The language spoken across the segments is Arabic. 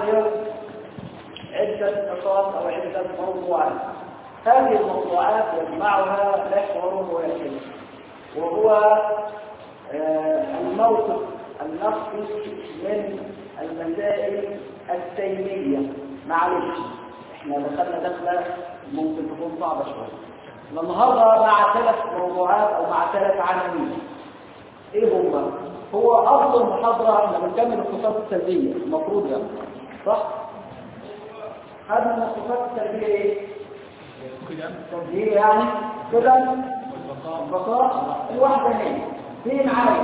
يحرر عدة نقاط أو عدة موضوعات. هذه الموضوعات يجمعها محور واحد، وهو الموقف النقدي من المسائل التيمية. معلش احنا دخلنا دخلة ممكن تكون صعبة شوية النهارده مع 3 موضوعات او مع 3 عناوين. ايه هم؟ هو افضل محاضرة احنا بنكمل الصفات السلبية المفروض يعني صح؟ هذه من الصفات السلبية ايه؟ السلبية يعني كده البقاء الوحدانية. في معايا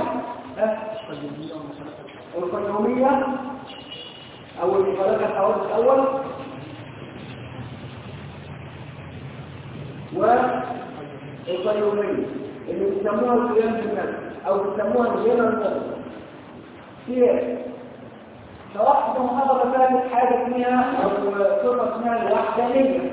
القيومية او الخلاقة الحوادث الاول والقيومية اللي بيسموها القيام بالنفس او بيسموها الجنرال نفس. في شرحت محاضرة ثالث حاجة اسمها او صفة اسمها الوحدانية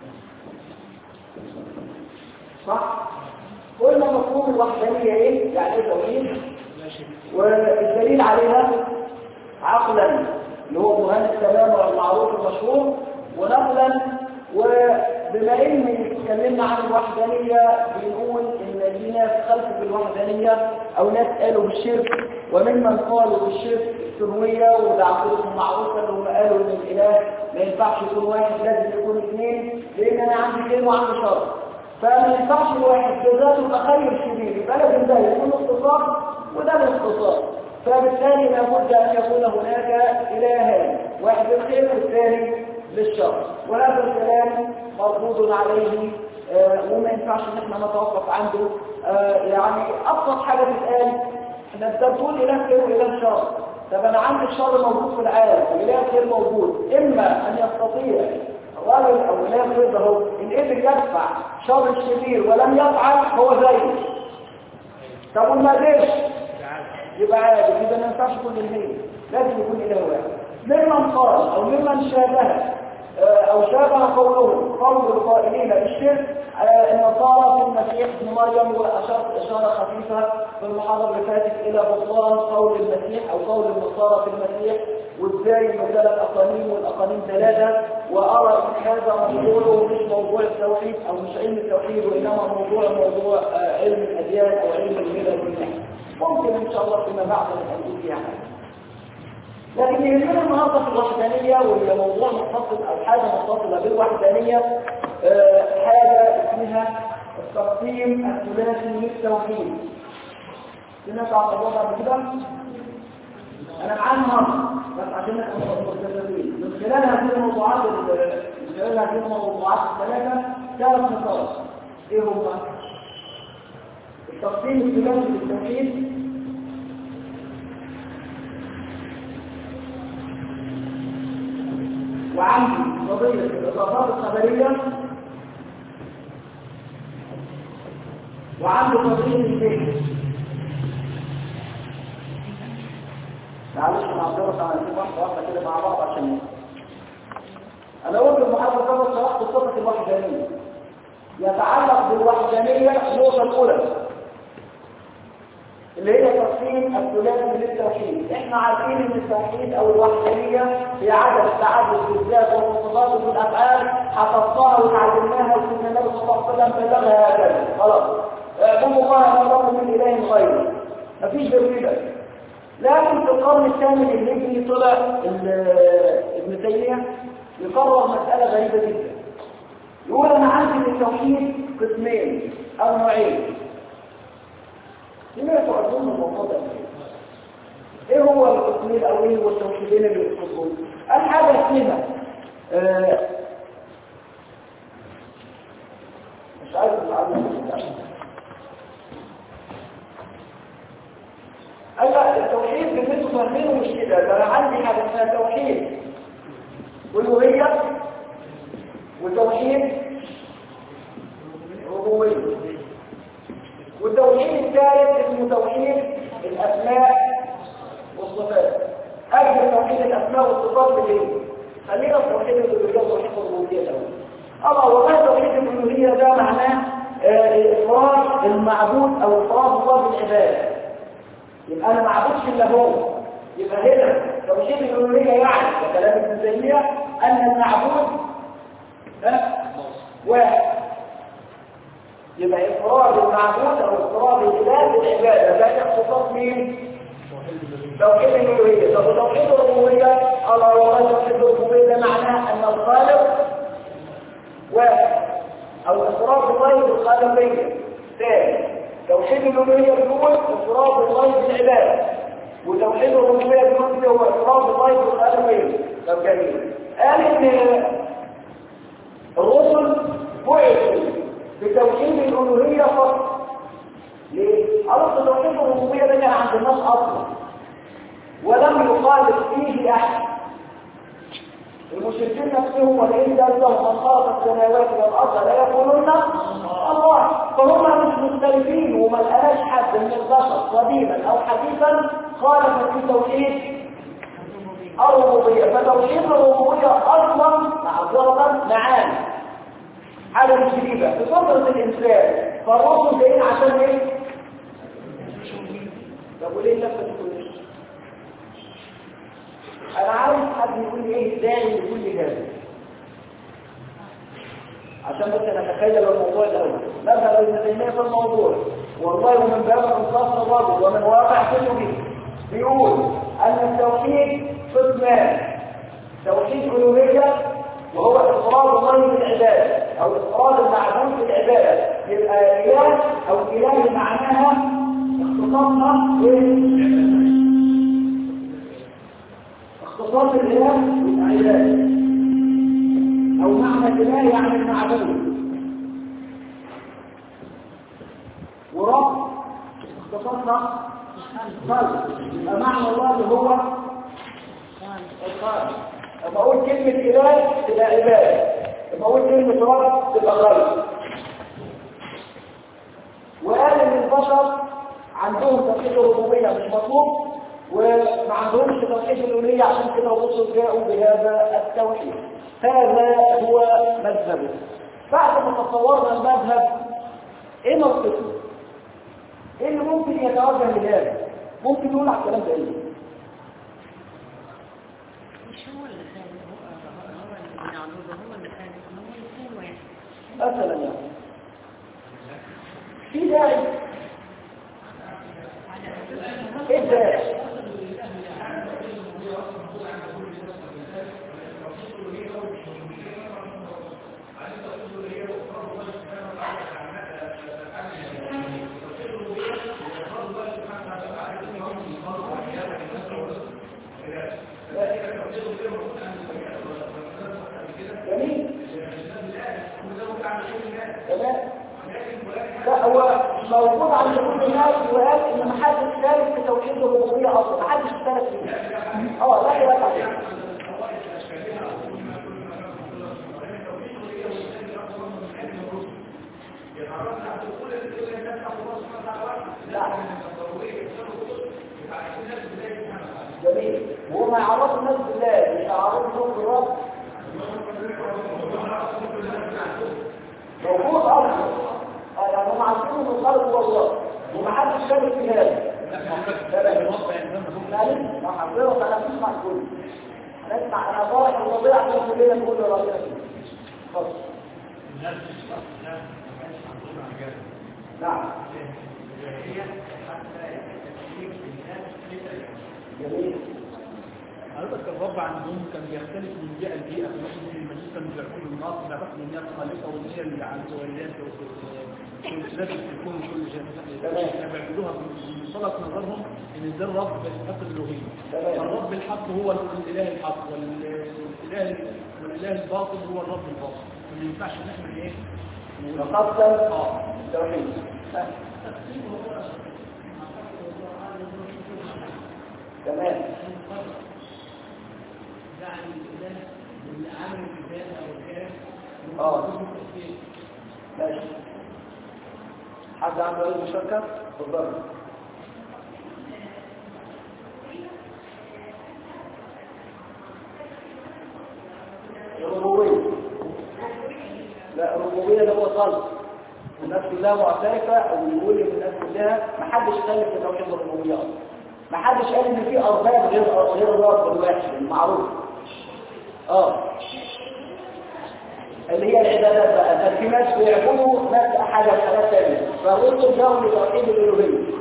صح؟ قلنا مفهوم الوحدانية ايه؟ يعني ايه توحيد؟ والدليل عليها عقلا اللي هو برهان السلام والمعروف المشهور، ونقلا وبما ان اتكلمنا عن الوحدانية بنقول ان في ناس خلفوا في الوحدانية او ناس قالوا بالشرك، وممن قالوا بالشرك السنوية وده عقيدتهم معروفة اللي هم قالوا ان الاله ما ينفعش يكون واحد لازم يكون 2 لان انا عندي خير وعندي شر، فما ينفعش الواحد بذاته تخيل كبير يبقى لازم ده يكون اختصاص وده الاختصاص، فبالتالي لابد ان يكون هناك الهان، واحد للخير والثاني للشر، وهذا الكلام مرفوض عليه وما ينفعش ان احنا نتوقف عنده. يعني ابسط حاجه تتقال احنا بتقول اله خير واله شر، طب انا عندي الشر موجود في العالم واله الخير موجود، اما ان يستطيع الراجل او اله الخير ده هو ان قدر يدفع شر الشرير ولم يفعل هو زيه، طب وما قدرش يبقى عادي كده ما ينفعش يكون الاثنين، لازم يكون اله واحد. ممن قال او ممن شابه او شابه قولهم قول القائلين بالشرك النصارى في المسيح ابن مريم، واشرت اشاره خفيفه في المحاضره اللي فاتت الى بطلان قول المسيح او قول النصارى في المسيح، وازاي ال3 اقانيم والاقانيم 3، وارى ان هذا موضوعه مش موضوع التوحيد او مش علم التوحيد وانما موضوع علم الاديان او علم الملل والنحو. ممكن ان شاء الله فيما بعد نقول فيها حاجه، لكن يهمنا النهارده في الوحدانيه وهي موضوع متصل او حاجه متصله بالوحدانيه حاجه اسمها التقسيم الثلاثي للتوحيد. سمعت عن الموضوع قبل كده؟ انا معانا النهارده بس عشان نبقى متفقين من خلال هذه الموضوعات الثلاثه 3 نقاط. ايه هما؟ التقسيم الثلاثي للتوحيد، وعندي قضية الإضافات الخبرية، وعندي قضية الفهم. معلش مع الدرس على واحدة كده مع بعض عشان أنا قلت المحاضرة كما شرحت صفة الوحدانية يتعلق بالوحدانية النقطة الأولى اللي هي تقسيم الثلاثي للتوحيد. احنا عارفين ان التوحيد او الوحدانيه هي عدم التعدد في الذات والصفات والافعال، حفظناها وتعلمناها وسيدنا النبي صلى الله عليه وسلم بلغها هكذا خلاص. اعبدوا الله ما لكم من اله غيره، مفيش غير كده. لكن في القرن الثامن الهجري طلع ابن تيميه يقرر مساله غريبه جدا، يقول انا عندي التوحيد قسمين او نوعين. سمعتوا أظن الموضوع ده ايه هو القسمين الاولين والتوحيدين اللي يقصدون؟ الحاجه اسمها مش عارف التوحيد بالنسبه لمين مش كده، ده انا عندي حاجه اسمها توحيد والوهيه وتوحيد ربوبيه، والتوحيد الثالث اسمه توحيد الاسماء والصفات. اجل توحيد الاسماء والصفات بالايه؟ خلينا في توحيد الالوهيه وتوحيد الربوبيه الاول. والله توحيد الالوهيه ده معناه افراد المعبود او افراد الله بالعباده، يبقى انا ما اعبدش الا هو، يبقى هنا توحيد الألوهية يعني وكلام ابن تيمية أن المعبود واحد، يبقى إفراد المعبود أو إفراد الإله بالعبادة، ده اختصاص مين؟ توحيد الألوهية. طب توحيد الربوبية، الله والله توحيد الربوبية ده معناه أن الخالق واحد أو إفراد الله بالخالقية. ثاني توحيد الألوهية بيقول إفراد الله بالعبادة، وتوحيد الربوبية بيقول هو إفراد الله بالخالقية. طب جميل. قال إن الرسل بعثوا بتوحيد الألوهية فقط. ليه؟ قالوا توحيد الربوبية ده كان عند الناس أصلا ولم يخالف فيه أحد. المشركين نفسهم ولئن سألتهم من خلق السماوات والأرض لا يقولون الله، فهم مش مختلفين وما لقاش حد من البشر قديما أو حديثا خالف في توحيد الربوبية. فتوحيد الربوبية أصلا معذرة معاني حاجة مش جديدة في فطرة الإنسان، فالرسل جايين عشان إيه؟ طب وليه لفة تقول؟ أنا عاوز حد يقول لي إيه الداعي لكل هذا عشان بس نتخيل الموضوع الأول. ماذا ابن تيمية في الموضوع؟ والله ومن باب انصاف الرجل ومن واقع كتبه بيقول أن التوحيد قسمان: توحيد ألوهية وهو إفراد الله بالعبادة أو إفراد المعبود بالعبادة، يبقى إله أو إله معناها اختصاصنا اختصاص الإله بالعبادة، أو معنى الإله يعني المعبود، ورب اختصاصنا خلق، يبقى معنى الله اللي هو الخالق. لما أقول كلمة إله تبقى عبادة، لما أقول كلمة رب تبقى خلق. وقال إن البشر عندهم توحيد الربوبية مش مطلوب وما عندهمش توحيد الألوهية، عشان كده الرسل جاءوا بهذا التوحيد. هذا هو مذهبه. بعد ما تصورنا المذهب، ايه موقفه؟ ايه اللي ممكن يتوجه لهذا؟ ممكن يقول على الكلام ده ايه؟ مش هو اللي خالق، هو اللي بنعبده، هو اللي خالق، هو الاثنين واحد مثلا يعني في داعي ايه الداعي؟ لا هو موجود عند كل الناس، وقال ان ما حدش شارك في توحيد الربوبيه اصلا، ما حدش اشترك فيه. لا يبقى عليه. لا جميل. وهو ما يعرفوا الناس بالله، مش يعرفوا الرب موجود اصلا. يعني هم عارفين ان الخالق هو الله ومحدش شارك في هذا. لا حضرتك انا بسمع الكل، نسمع انا طالع من الوضيع عشان كلنا نقول له ربنا اتفضل. نعم جميل. حضرتك الرب عندهم كان بيختلف من جهه لجهه، مثلا المجوس كانوا بيعبدوا النار، بيعرفوا ان هي الخالقه وان هي اللي عز وجل وكل الكون وكل شيء، بيعبدوها من منطلق نظرهم ان ده الرب يستحق الالوهيه. الرب الحق هو الاله الحق، والاله الباطل هو الرب الباطل. ما ينفعش ان احنا ايه نقدم التوحيد. تمام. يعني الاله اللي عامل الكتاب او الكلام ماشي. حد عنده اي مشاركه؟ اتفضل. الربوبيه، لا الربوبيه ده هو خلق الناس كلها معترفه، او يقول ان الناس كلها ما حدش خالف في توحيد الربوبيه اصلا، ما حدش قال ان في ارباب غير الرب الواحد المعروف. اللي هي العبادات بقى، في ناس بيعبدوا ناس حاجه ثانيه، فالرسل جاءوا لتوحيد الالوهيه.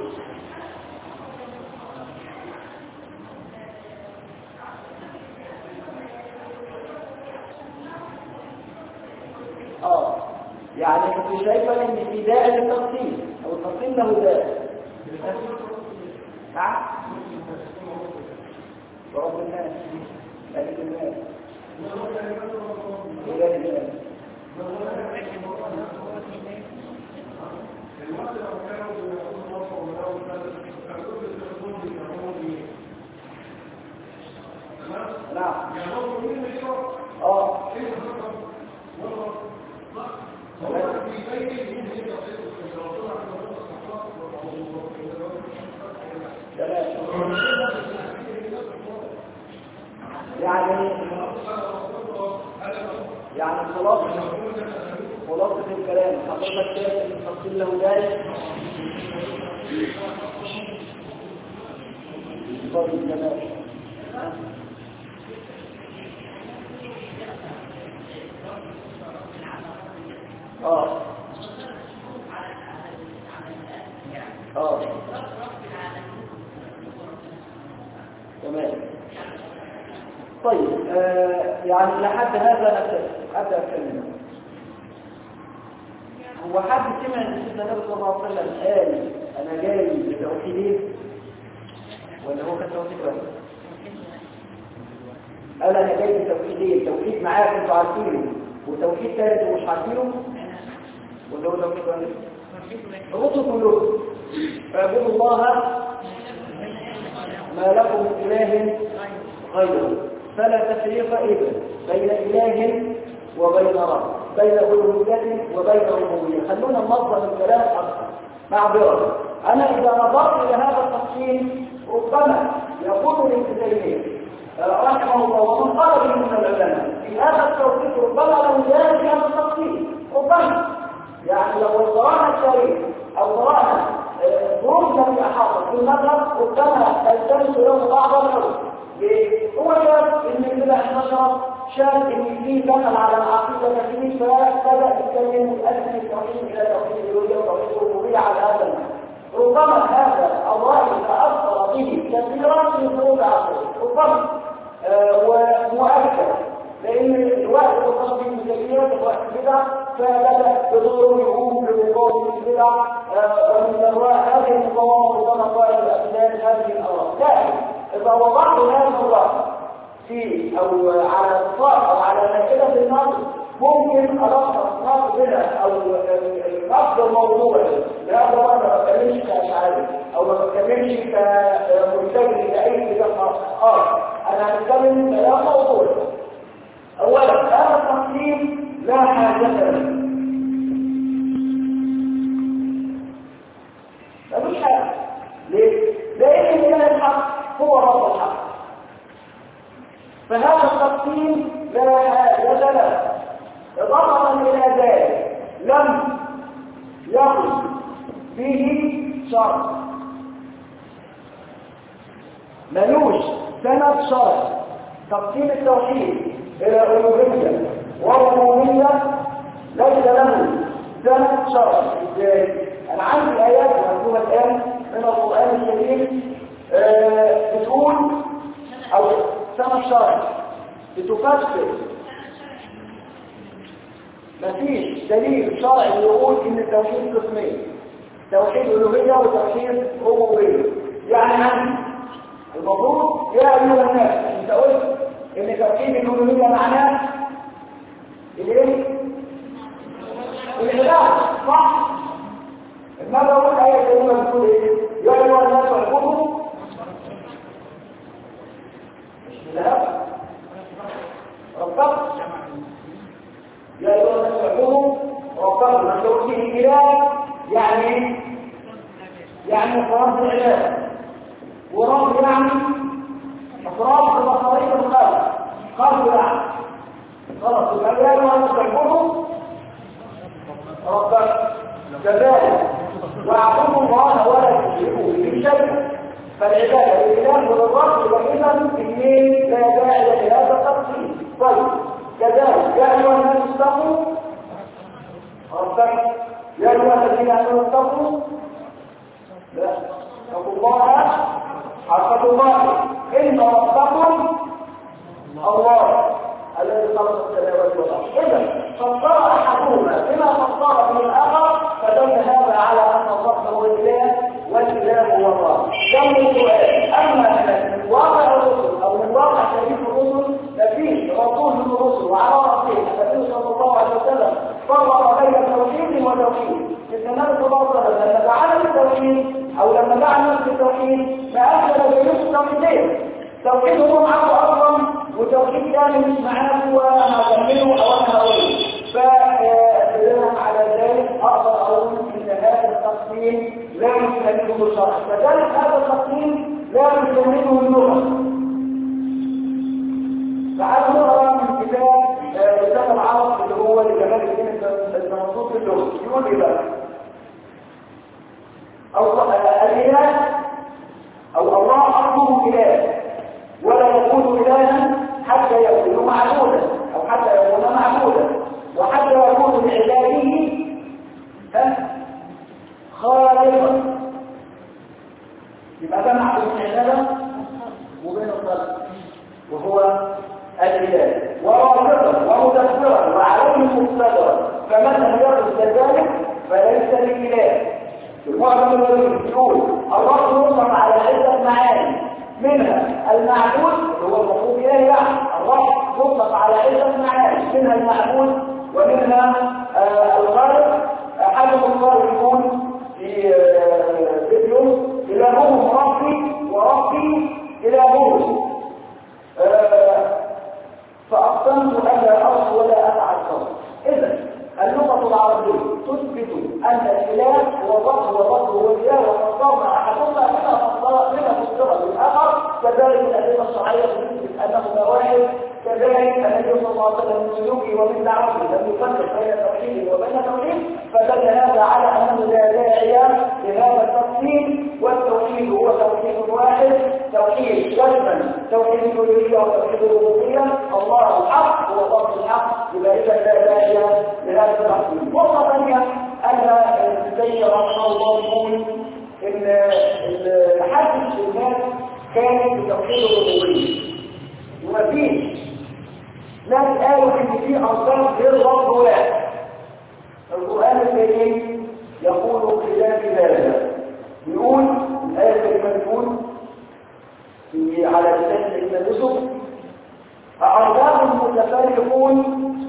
يعني انت شايفه ان في داعي للتقسيم او التقسيم له داعي. نعم رب الناس ملك الناس اله الناس. نعم يعني خلاصة الكلام حضرتك شايف ان التفصيل له ذلك. طيب تمام. تمام. طيب يعني لحد هذا أبدأ أتكلم. هو حد سمع ان سيدنا النبي صلى الله عليه وسلم قال انا جاي لتوحيدين ولا هو كان توحيد واحد؟ قال انا جاي لتوحيدين، توحيد معاك انتوا عارفينه وتوحيد ثالث ومش عارفينه، ولا هو توحيد واحد؟ الرسل كلهم اعبدوا الله ما لكم من اله غيره فلا تفريق إذن بين إله وبين رب، بين ألوهية وبين ربوبية. خلونا ننظم الكلام أكثر معذرة. أنا إذا نظرت إلى هذا التفصيل ربما يقول ابن تيمية رحمه الله ومن قال به من العلماء في هذا التوحيد ربما له ذلك في هذا التفصيل، ربما يعني لو قرانا التاريخ أو قرانا ظروفنا في أحاطة في المذهب ربما تلتمس له بعض الحروف. هو شاف ان البدع انتشرت، شاف ان في دخل على العقيده كثير، فبدا يتكلم ويؤدي التوحيد الى توحيد الالوهيه وتوحيد الربوبيه على هذا المعنى. ربما هذا الراي تاثر به كثيرا في ظروف عصره، ربما ومؤكد لان الوقت الخاص بالمسلمين الوقت البدع، فبدا بدور يقوم بمقاومه البدع ومن الراي هذه المقاومه ربما قال الاسلام هذه الاراء. لكن إذا وضعت هذا الرأي في أو على الصار أو على مائدة النقد ممكن ألخص نقد هنا أو نقد الموضوع. لا أنا ما بتكلمش كأشعاري أو ما بتكلمش كمرتجل لأي كتاب آخر، أنا هتكلم كلام موضوع. أولا هذا التقسيم لا حاجة له، ملوش حاجة. ليه؟ لأن من الحق هو رب الحق، فهذا التقسيم لا حاجة له. إضافة إلى ذلك لم يقل به شرط، ملوش سند شرط. تقسيم التوحيد إلى ألوهية وربوبية ليس له سند شرط. إزاي؟ أنا عندي آيات مكتوبة الآن من القرآن الكريم بتقول او سنة الشرع بتفسر. مفيش دليل شرعي يقول ان التوحيد قسمين، توحيد الوهية وتوحيد ربوبية. يعني عندي المفروض يا ايها الناس انت قلت ان توحيد الوهية معناه الايه؟ العبادة، صح؟ ماذا اقول ايه كلمة بتقول ايه؟ يا ايها الناس اعبدوا لا ربك، يا ايها الناس اعبدوا ربكم. ما تقول فيه اله يعني فرض العباده، ورب يعني افراد بمصاريف الخلق، خلق يعني خلاص. يبقى يا ايها الناس اعبدوا ربك كذلك واعبدوا الله ولا تشركوا به شيئا. فالعبادة لله وللرب وإذا اثنين لا داعي لهذا التقسيم. طيب كذلك يا أيها الناس اتقوا ربكم يا أيها الذين آمنوا اتقوا لا اتقوا الله حق تقاته إن ربكم الله الذي خلق السماوات والأرض. إذا فسر أحدهما بما فسر به الآخر فدل هذا على أن الله هو الإله والإله هو الله. كم السؤال أما من واقع الرسل أو من واقع تاريخ الرسل ففيه رسول من الرسل وعلى رأسه النبي صلى الله عليه وسلم فرق بين توحيد وتوحيد. النبي صلى الله عليه وسلم لما دعا للتوحيد أو لما دعا الناس للتوحيد ما أدخل بينهم التوحيدين. توحيد هو معه أصلا وتوحيد ثاني مش معاه وهكمله أو أنا هقوله. فبناء على ذلك أقدر أقول إن هذا التقسيم لا يستمده الشرع. فذلك هذا التقسيم لا يستمده اللغة. تعالوا نقرأ من كتاب العرب اللي هو لجمال الدين المنصوص في اللغة. يقول إيه بقى؟ الإله أو الله أصله إله ولا يكون إلها حتى يكون معبودا أو حتى يكون معبودا وحتى يكون لعباده خالقا. يبقى ده معبود العبادة وبين الخلق وهو الإله ورازقا ومدبرا وعليه مقتدرا فمن يقصد ذلك فليس بإله. المعظم الذي يقول الله يطلق على عدة معاني منها المعبود هو المفروض إليه يعني الله يطلق على عدة معاني منها المعبود ومنها الخالق. أحد الخالق يكون في فيديو إلههم ربي وربي إلههم فأقسمت ألا أرض ولا أفعل صوت. إذا اللغة العربية تثبت أن الإله هو الرب والرب هو الإله وفسرنا أحدهما بما فسر بالآخر. كذلك الأدلة الشرعية تثبت أنهما واحد. كذلك النبي صلى الله عليه وسلم من سلوكه ومن دعوته لم يفرق بين توحيد وبين توحيد فدل هذا على أنه لا داعي لهذا التقسيم. والتوحيد هو توحيد واحد توحيد جزما توحيد الألوهية وتوحيد الربوبية. الله الحق هو الله الحق يبقى إذا لا داعي لهذا التقسيم. نقطة ثانية أن السيد رحمه الله يقول إن تحدث الناس كان بتوحيد الربوبية ومفيش ناس قالوا ان في اصنام غير رب واحد. القران الكريم يقول خلاف ذلك. يقول الايه الكريمه تقول على لسان سيدنا يوسف أأرباب متفرقون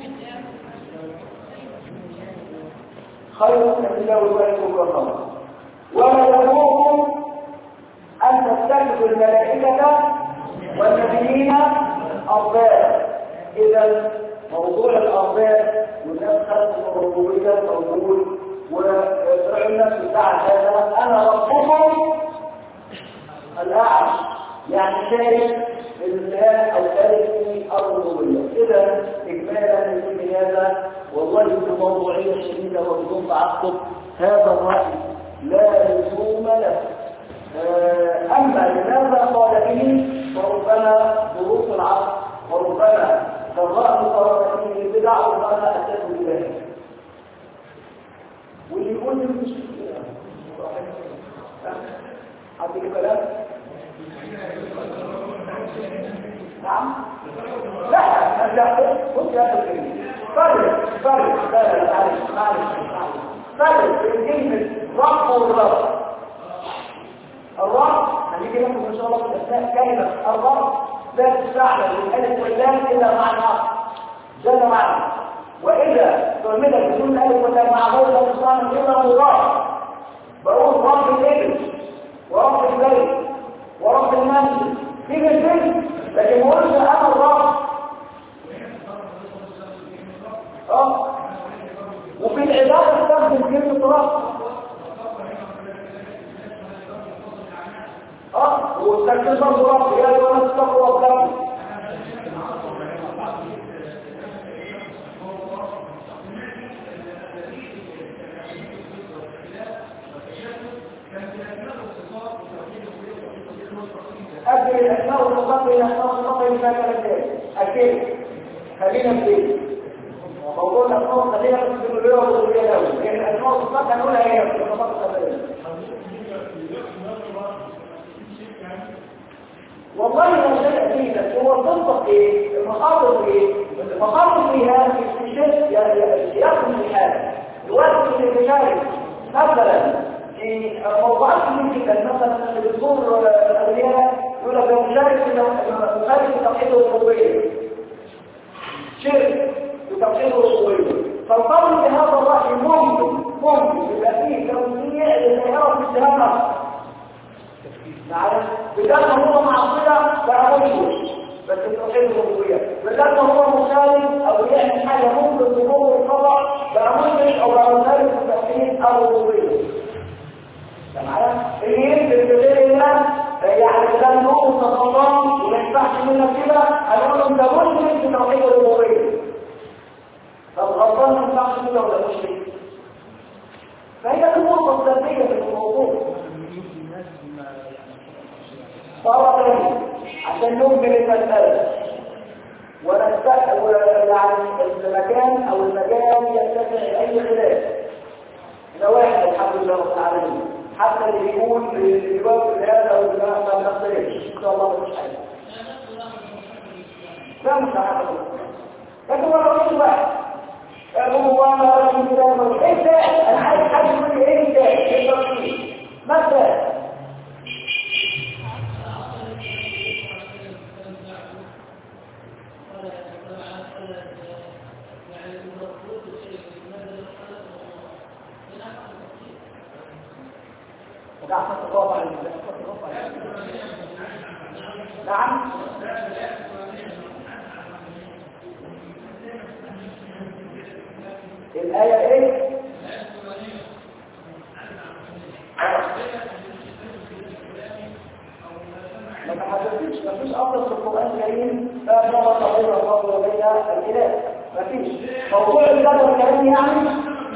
خير من الله الواحد القهار ولا يأمركم أن تتخذوا الملائكة والنبيين أرباب. إذا موضوع الأرباب والناس خلقوا الربوبية موجود وفرع الناس بتاع هذا أنا ربكم الأعلى يعني شايف الله أو شايف الربوبية. إذا إجمالا لكل هذا والله بموضوعية شديدة وبدون تعقب هذا الرأي لا لزوم له. أما لماذا قال به فربما ظروف العصر وربما ضراء قرارته البدع وربما أتته بذلك. واللي يقول لي مش حد الكلام نعم لا بص يا أخي فرق بين كلمة رب والرب. الرب هنيجي لكم ان شاء الله في اثناء كلمه الرب لا تستعمل الالف واللام الا مع العقل جل وعلا. واذا تعملها بدون الف واللام مع غير لا تستعمل الا الله. بقول رب الابل ورب البيت ورب المنزل في الجن لكن ما قلتش انا الرب. وفي العباده استخدم كلمه رب والتكليف برضه يا ايها الناس اتقوا ربكم. أجل الأسماء والصفات إلى أسماء والصفات إلى ثلاثة أجل خلينا في موضوع الأسماء والخلينا في الأولوية والأولوية الأولى لأن الأسماء والصفات هنقولها هي في الصفات الخبرية. والله ما شيء فيه بس هو تنطق ايه؟ المخاطر ايه؟ المخاطر فيها في الشرك يأخذ الحال الوقت اللي بيشارك مثلا في موضوعات كتير جدا مثلا اللي بيزور الأولياء يقول لك مشارك في توحيد الربوبية شرك في توحيد الربوبية فالقول بهذا الرأي ممكن يبقى فيه توسيع للسيارة في السلامة بدل هو معصية بقى مشرك بس التوحيد الربوبية بدل هو مخالف أو يعمل حاجة ممكن ظهور الخطأ بقى مشرك أو بقى مخالف في التوحيد الربوبية تمام؟ اللي ينزل بغير الله يعني ده نور تخطام وما ينفعش منك كده هنقول له انت مشرك في توحيد الربوبية طب غلطان ما ينفعش كده ولا مشرك فهي النقطة السلبية في الموضوع صار تاني عشان ننقل المسألة يعني المكان أو المجال يتسع أي خلاف ده واحد الحمد لله رب العالمين حتى اللي يقول الجواب في هذا أو ما بنختلفش إن شاء الله مش حاجة لا مش عارف لكن هو رئيس واحد هو ما رأيي كده إيه ده؟ أنا عايز حد يقول لي إيه ده؟ إيه التفصيل؟ مثلا نعم الآية ايه؟ ما تحدثتش مفيش أفضل في القرآن الكريم لا شرط بين الرب وبين الإله مفيش موضوع الكلام الكريم يعني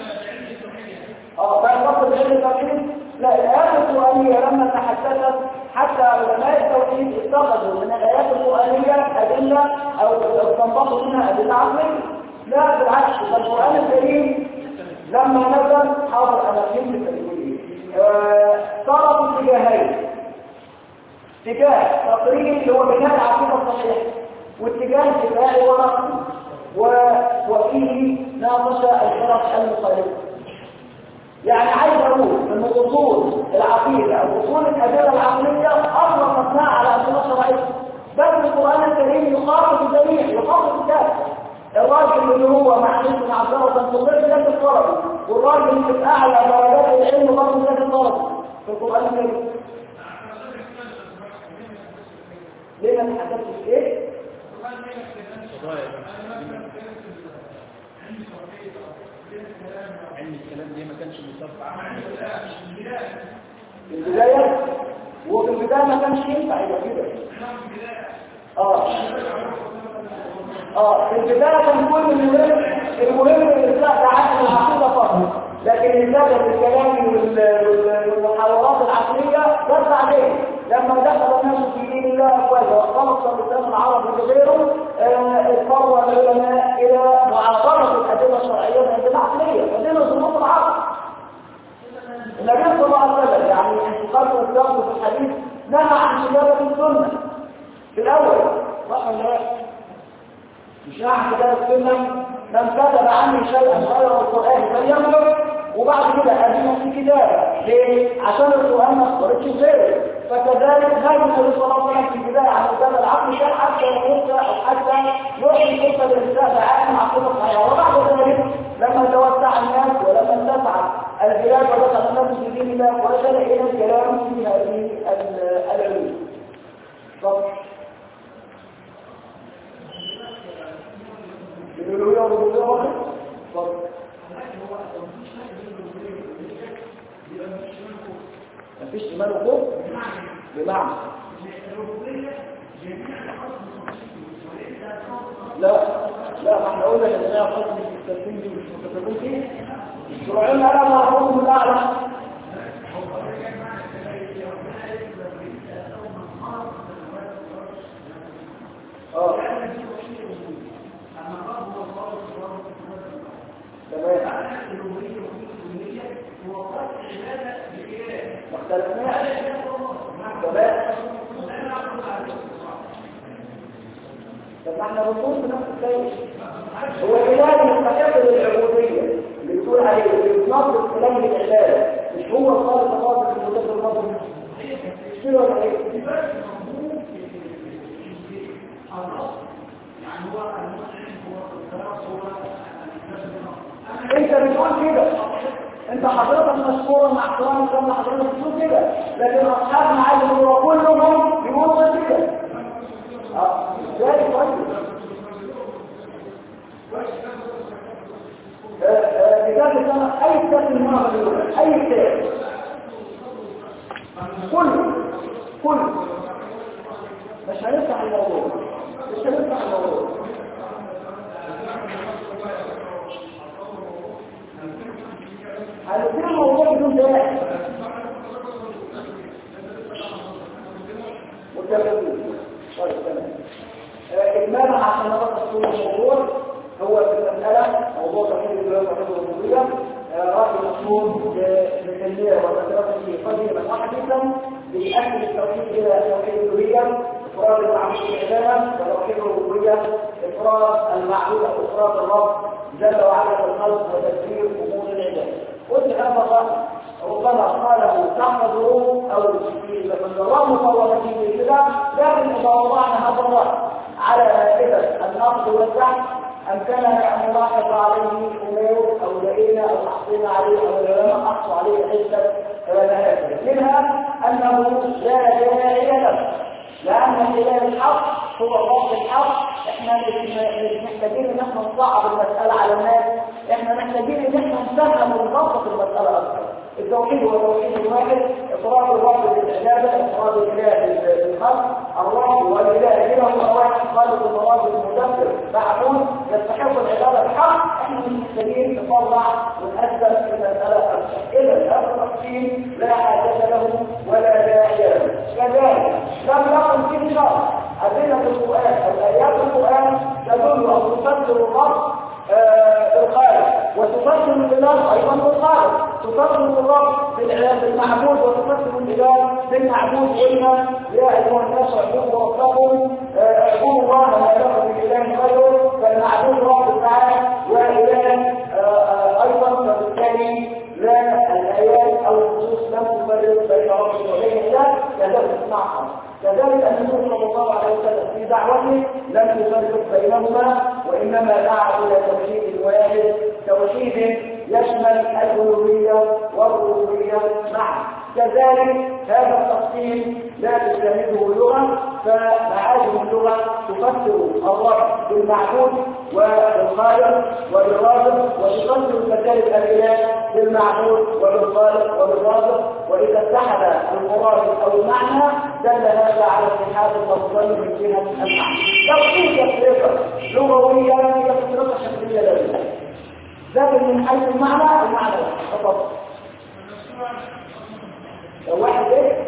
فالفضل بين التوحيد لا الآيات القرآنية لما تحدثت حتى علماء التوحيد اتخذوا من الآيات القرآنية أدلة أو استنبطوا منها أدلة عقلية لا بالعكس القرآن الكريم لما نزل حاضر أنا فهمت التدوين صار في اتجاهين اتجاه تقريبي اللي هو بناء العقيدة الصحيحة واتجاه دفاعي ورقمي وفيه ناقش الفرق المخالفة يعني عايز اقول ان اصول العقيده او اصول الادله العقليه اصلا مبنيه على ادله شرعيه بل القران الكريم يخاطب الجميع يخاطب الكافر الراجل اللي هو معلش معذره في الطب ده الطلب والراجل اللي في اعلى درجات العلم برضه ده الطلب في القران الكريم ليه ما تحدثتش ايه علم الكلام دي ما كانش مصطفى في البدايه وفي البدايه ما كانش ينفع يبقى كده في البدايه كان كل المهم الإصلاح ده عن العقيده فقط لكن الزاد في الكلام والمحاورات العقليه بس عليه لما دخل الناس في دين الله افواجا واختلط اللسان العربي بغيره اضطر العلماء الى معاصره الادله الشرعيه والادله العقليه ودين ظروف العقل النبي صلى الله عليه وسلم يعني انتقاد الاسلام في الحديث نهى عن كتابه السنه في الاول صح ولا لا؟ مش نهى عن كتابه السنه من كتب عني شيئا غير القران فليملك وبعد كده أدينا في كتابة ليه؟ عشان القرآن ما اختارتش غيره فكذلك نهي النبي صلى الله عليه وسلم في البداية عن كتاب العقل كان حتى يموت أو حتى يعطي فرصة للإنسان عن عقيدة الحياة وبعد ذلك لما توسع الناس ولما اتسع البلاد ودخل الناس في دين الله وصل إلى الكلام في هذه العلوم. الألوهية والربوبية مفيش إيمان وكفر بمعنى لا احنا قلنا ان هي خاصه بالتسليم دي مش متفقين فيه شرعنا لا معروف الاعلى 300 تمام. طب ما احنا بنقول في نفس الشيء. هو الاله يستحق للعبوديه اللي بتقول عليه اللي بتنظر كلام العباده، مش هو الخالق الرازق المدبر الرازق كده ولا ايه؟ انت بتقول كده، انت حضرتك مشكورا مع احترام لما حضرتك بتقول كده، لكن اصحاب معالم هو كلهم بيقولوا كده. ازاي طيب؟ كتاب السنة اي كتاب من هنا مجلوبة اي كتاب كله مش هنفتح الموضوع هنفتح الموضوع بدون داعي متفقين. طيب تمام. إجمالا عشان نبقى تصوير الموضوع هو في المسألة موضوع تحديد الدولة الرئيسية رأي مشهور بالتنمية والتدرس في قديما وحديثا بيأكد التوحيد إلى توحيد الألوهية، إفراد المعبود بالعبادة، وتوحيد الربوبية، إفراد المعبود أو إفراد الرب جل وعلا بالخلق وتدبير أمور العباد. قلت هذا الرأي ربما قاله تحفظه أو في النظام مفوضته كده، لكن إذا وضعنا هذا الرأي على مائدة النقد والبحث أمكننا أن نلاحظ عليه أمور أو لقينا أو حصينا عليه أو العلماء حصوا عليه عدة مهارات، منها أنه لا داعي له، لأن الإله الحق هو الرب الحق. إحنا مش محتاجين إن إحنا نصعب المسألة على الناس، إحنا محتاجين إن إحنا نفهم ونبسط المسألة أكثر. التوحيد هو توحيد واحد، إفراد الرب بالعبادة، إفراد الإله بالخلق. الرب والإله كلاهما واحد، خالق المراد المدبر معلوم يستحق العبادة الحق. إحنا مش محتاجين نطلع ونقدم في المسألة أكثر. إذا هذا التقسيم لا حاجة له ولا داعي له. كذلك لم يكن في شرط أدلة القرآن أو آيات القرآن تدل أو تفسر الرب بالخالق وتفسر الإله أيضا بالخالق، تفسر الرب بالمعبود وتفسر الإله بالمعبود. قلنا يا أيها الناس اعبدوا ربكم اعبدوا الله ما لكم من إله غيره، فالمعبود رب تعالى وإله أيضا. فبالتالي لا الآيات أو النصوص لم تفرق بين رب وبين الله، كذلك معها. كذلك النبي صلى الله عليه وسلم في دعوته لم يفرق بينهما، وإنما دعا إلى توحيد واحد، توحيد يشمل الألوهية والربوبية معا. كذلك هذا التقسيم لا تستمده اللغة، فمعاجم اللغة تفسر الرب بالمعبود وبالخالق وبالرازق، وتفسر المسائل الإله بالمعبود وبالخالق وبالرازق. وإذا اتحد المراد أو المعنى دل هذا على اتحاد اللفظين من جهة المعنى. لو في تفرقة لغوية هي تفرقة شكلية لا لكن من حيث المعنى فقط. لو واحد ايه؟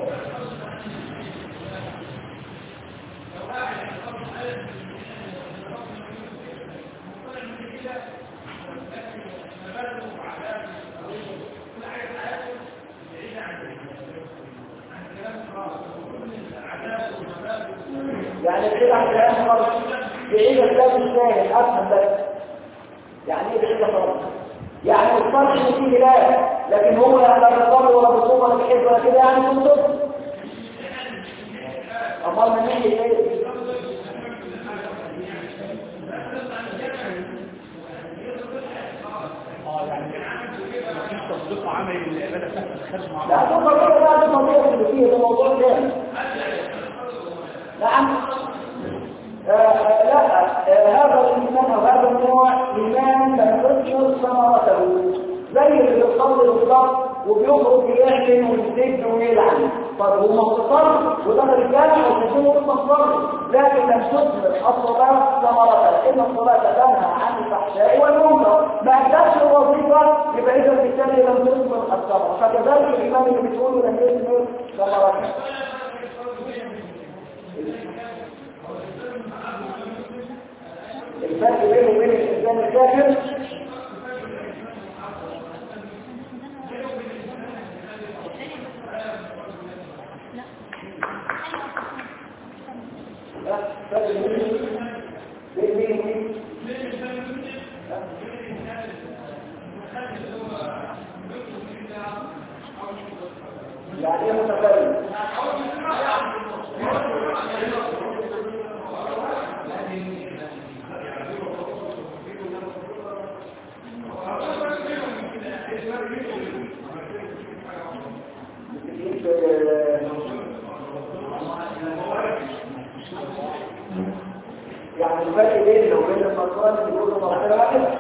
يعني كده عشان خالص بعيد الكلام الثاني افهم بس يعني ايه بعيد خالص. يعني الفرق اللي فيه لا، لكن هو لا بالصبر ولا بالصوم ولا بالحب ولا كده، يعني كنت امال من ناحيه ايه؟ يعني تصديق عملي للعباده تحت الخارج مع لا تفضل بقى ده موضوع اللي فيه، ده موضوع ثاني. نعم لا هذا الإيمان أو هذا النوع إيمان تنتشر ثمرته زي اللي بيصلي بالضبط وبيخرج يعمل ويزيد ويلعن. طب هو مختصر ودخل الجامع وتكون مختصر، لكن لم تثمر الصلاة ثمرتها، إن الصلاة تنهى عن الفحشاء والمنكر. ما أدتش الوظيفة يبقى إذا بالتالي لم تثمر الثمرة. فكذلك الإيمان اللي بتقوله لم يثمر ثمرتها. الفرق بينه وبين الإنسان الكافر يعني ايه متكلم؟ يعني الفرق بينه وبين المنطقة اللي بيقولوا مرحلة واحدة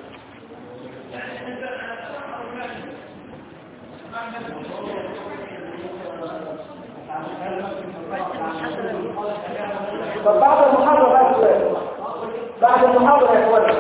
طب بعد المحاضرة بقى سؤال بعد المحاضرة يا اخواني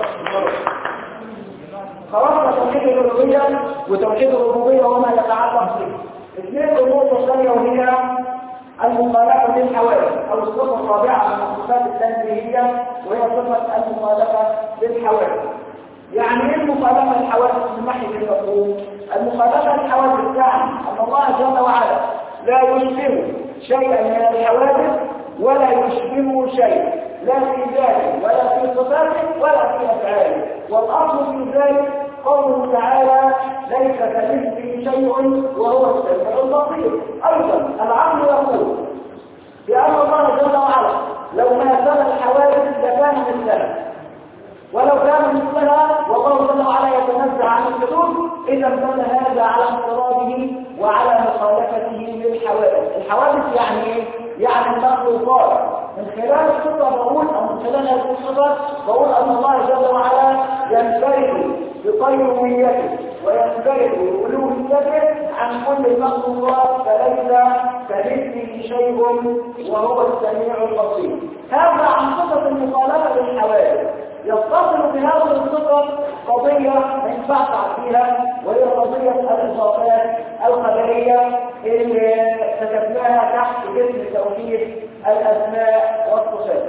خلاص توحيد الألوهية وتوحيد الربوبية وما يتعلق به اثنين النقطة الثانية وهي المخالفة للحوادث أو الصفة الرابعة من الصفات التنزيهية وهي صفة المخالفة للحوادث. يعني ايه المخالفة للحوادث من ناحية المفهوم؟ المخالفة للحوادث يعني أن الله جل وعلا لا يشبه شيئا من الحوادث ولا يشبهه شيء لا في ذاته ولا في صفاته ولا في أفعاله، والأصل في ذلك قوله تعالى ليس كمثله شيء وهو السميع البصير. أيضا العقل يقول بأن الله جل وعلا لو ماثل الحوادث لكان مثلها، ولو كان مثلها والله جل وعلا يتنزع عن الحدود إذا دل هذا على انفراده وعلى مخالفته للحوادث. الحوادث يعني ايه؟ يعني المخلوقات. من خلال الصفة بقول أو من خلال هذه الصفة بقول أن الله جل وعلا ينفرد بقيوميته وينفرد بألوهيته عن كل المخلوقات فليس كمثله شيء وهو السميع البصير. هذا عن صفة المخالفة للحوادث. يتصل بهذه الصفة قضية ما ينفعش فيها وهي قضية الإضافات الخبرية اللي كتبناها تحت اسم توحيد الأسماء والصفات.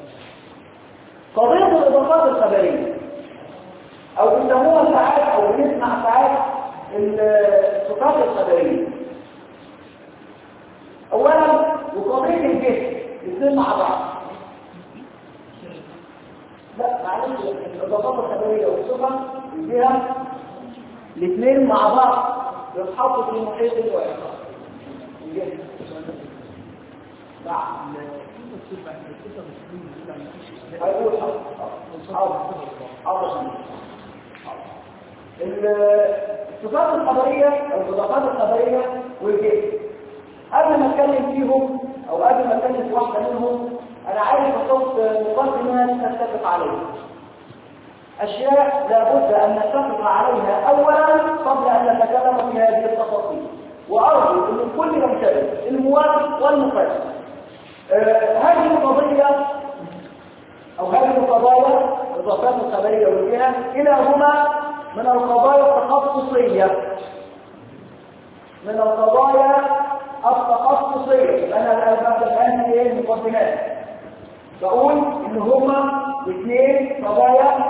قضية الإضافات الخبرية أو بيسموها ساعات أو بنسمع ساعات الصفات الخبرية. أولا وقضية الجسم الاثنين مع بعض. لا معلش الإضافات الخبرية والصفة فيها الاثنين مع بعض يتحطوا في محيط الواحد. هيقول الصفات الخبرية أو الإضافات الخبرية والجسم قبل ما أتكلم فيهم أو قبل ما أتكلم في واحدة منهم أنا عايز أحط مقدمة نتفق عليها. أشياء لابد أن نتفق عليها أولا قبل أن نتكلم في هذه التفاصيل، وأرجو أن الكل ينتبه الموافق والمخالف. هذه القضية أو هذه القضايا الإضافات الخبرية والجهة كلاهما من القضايا التخصصية أنا الآن في المقدمات بقول إن هما اثنين قضايا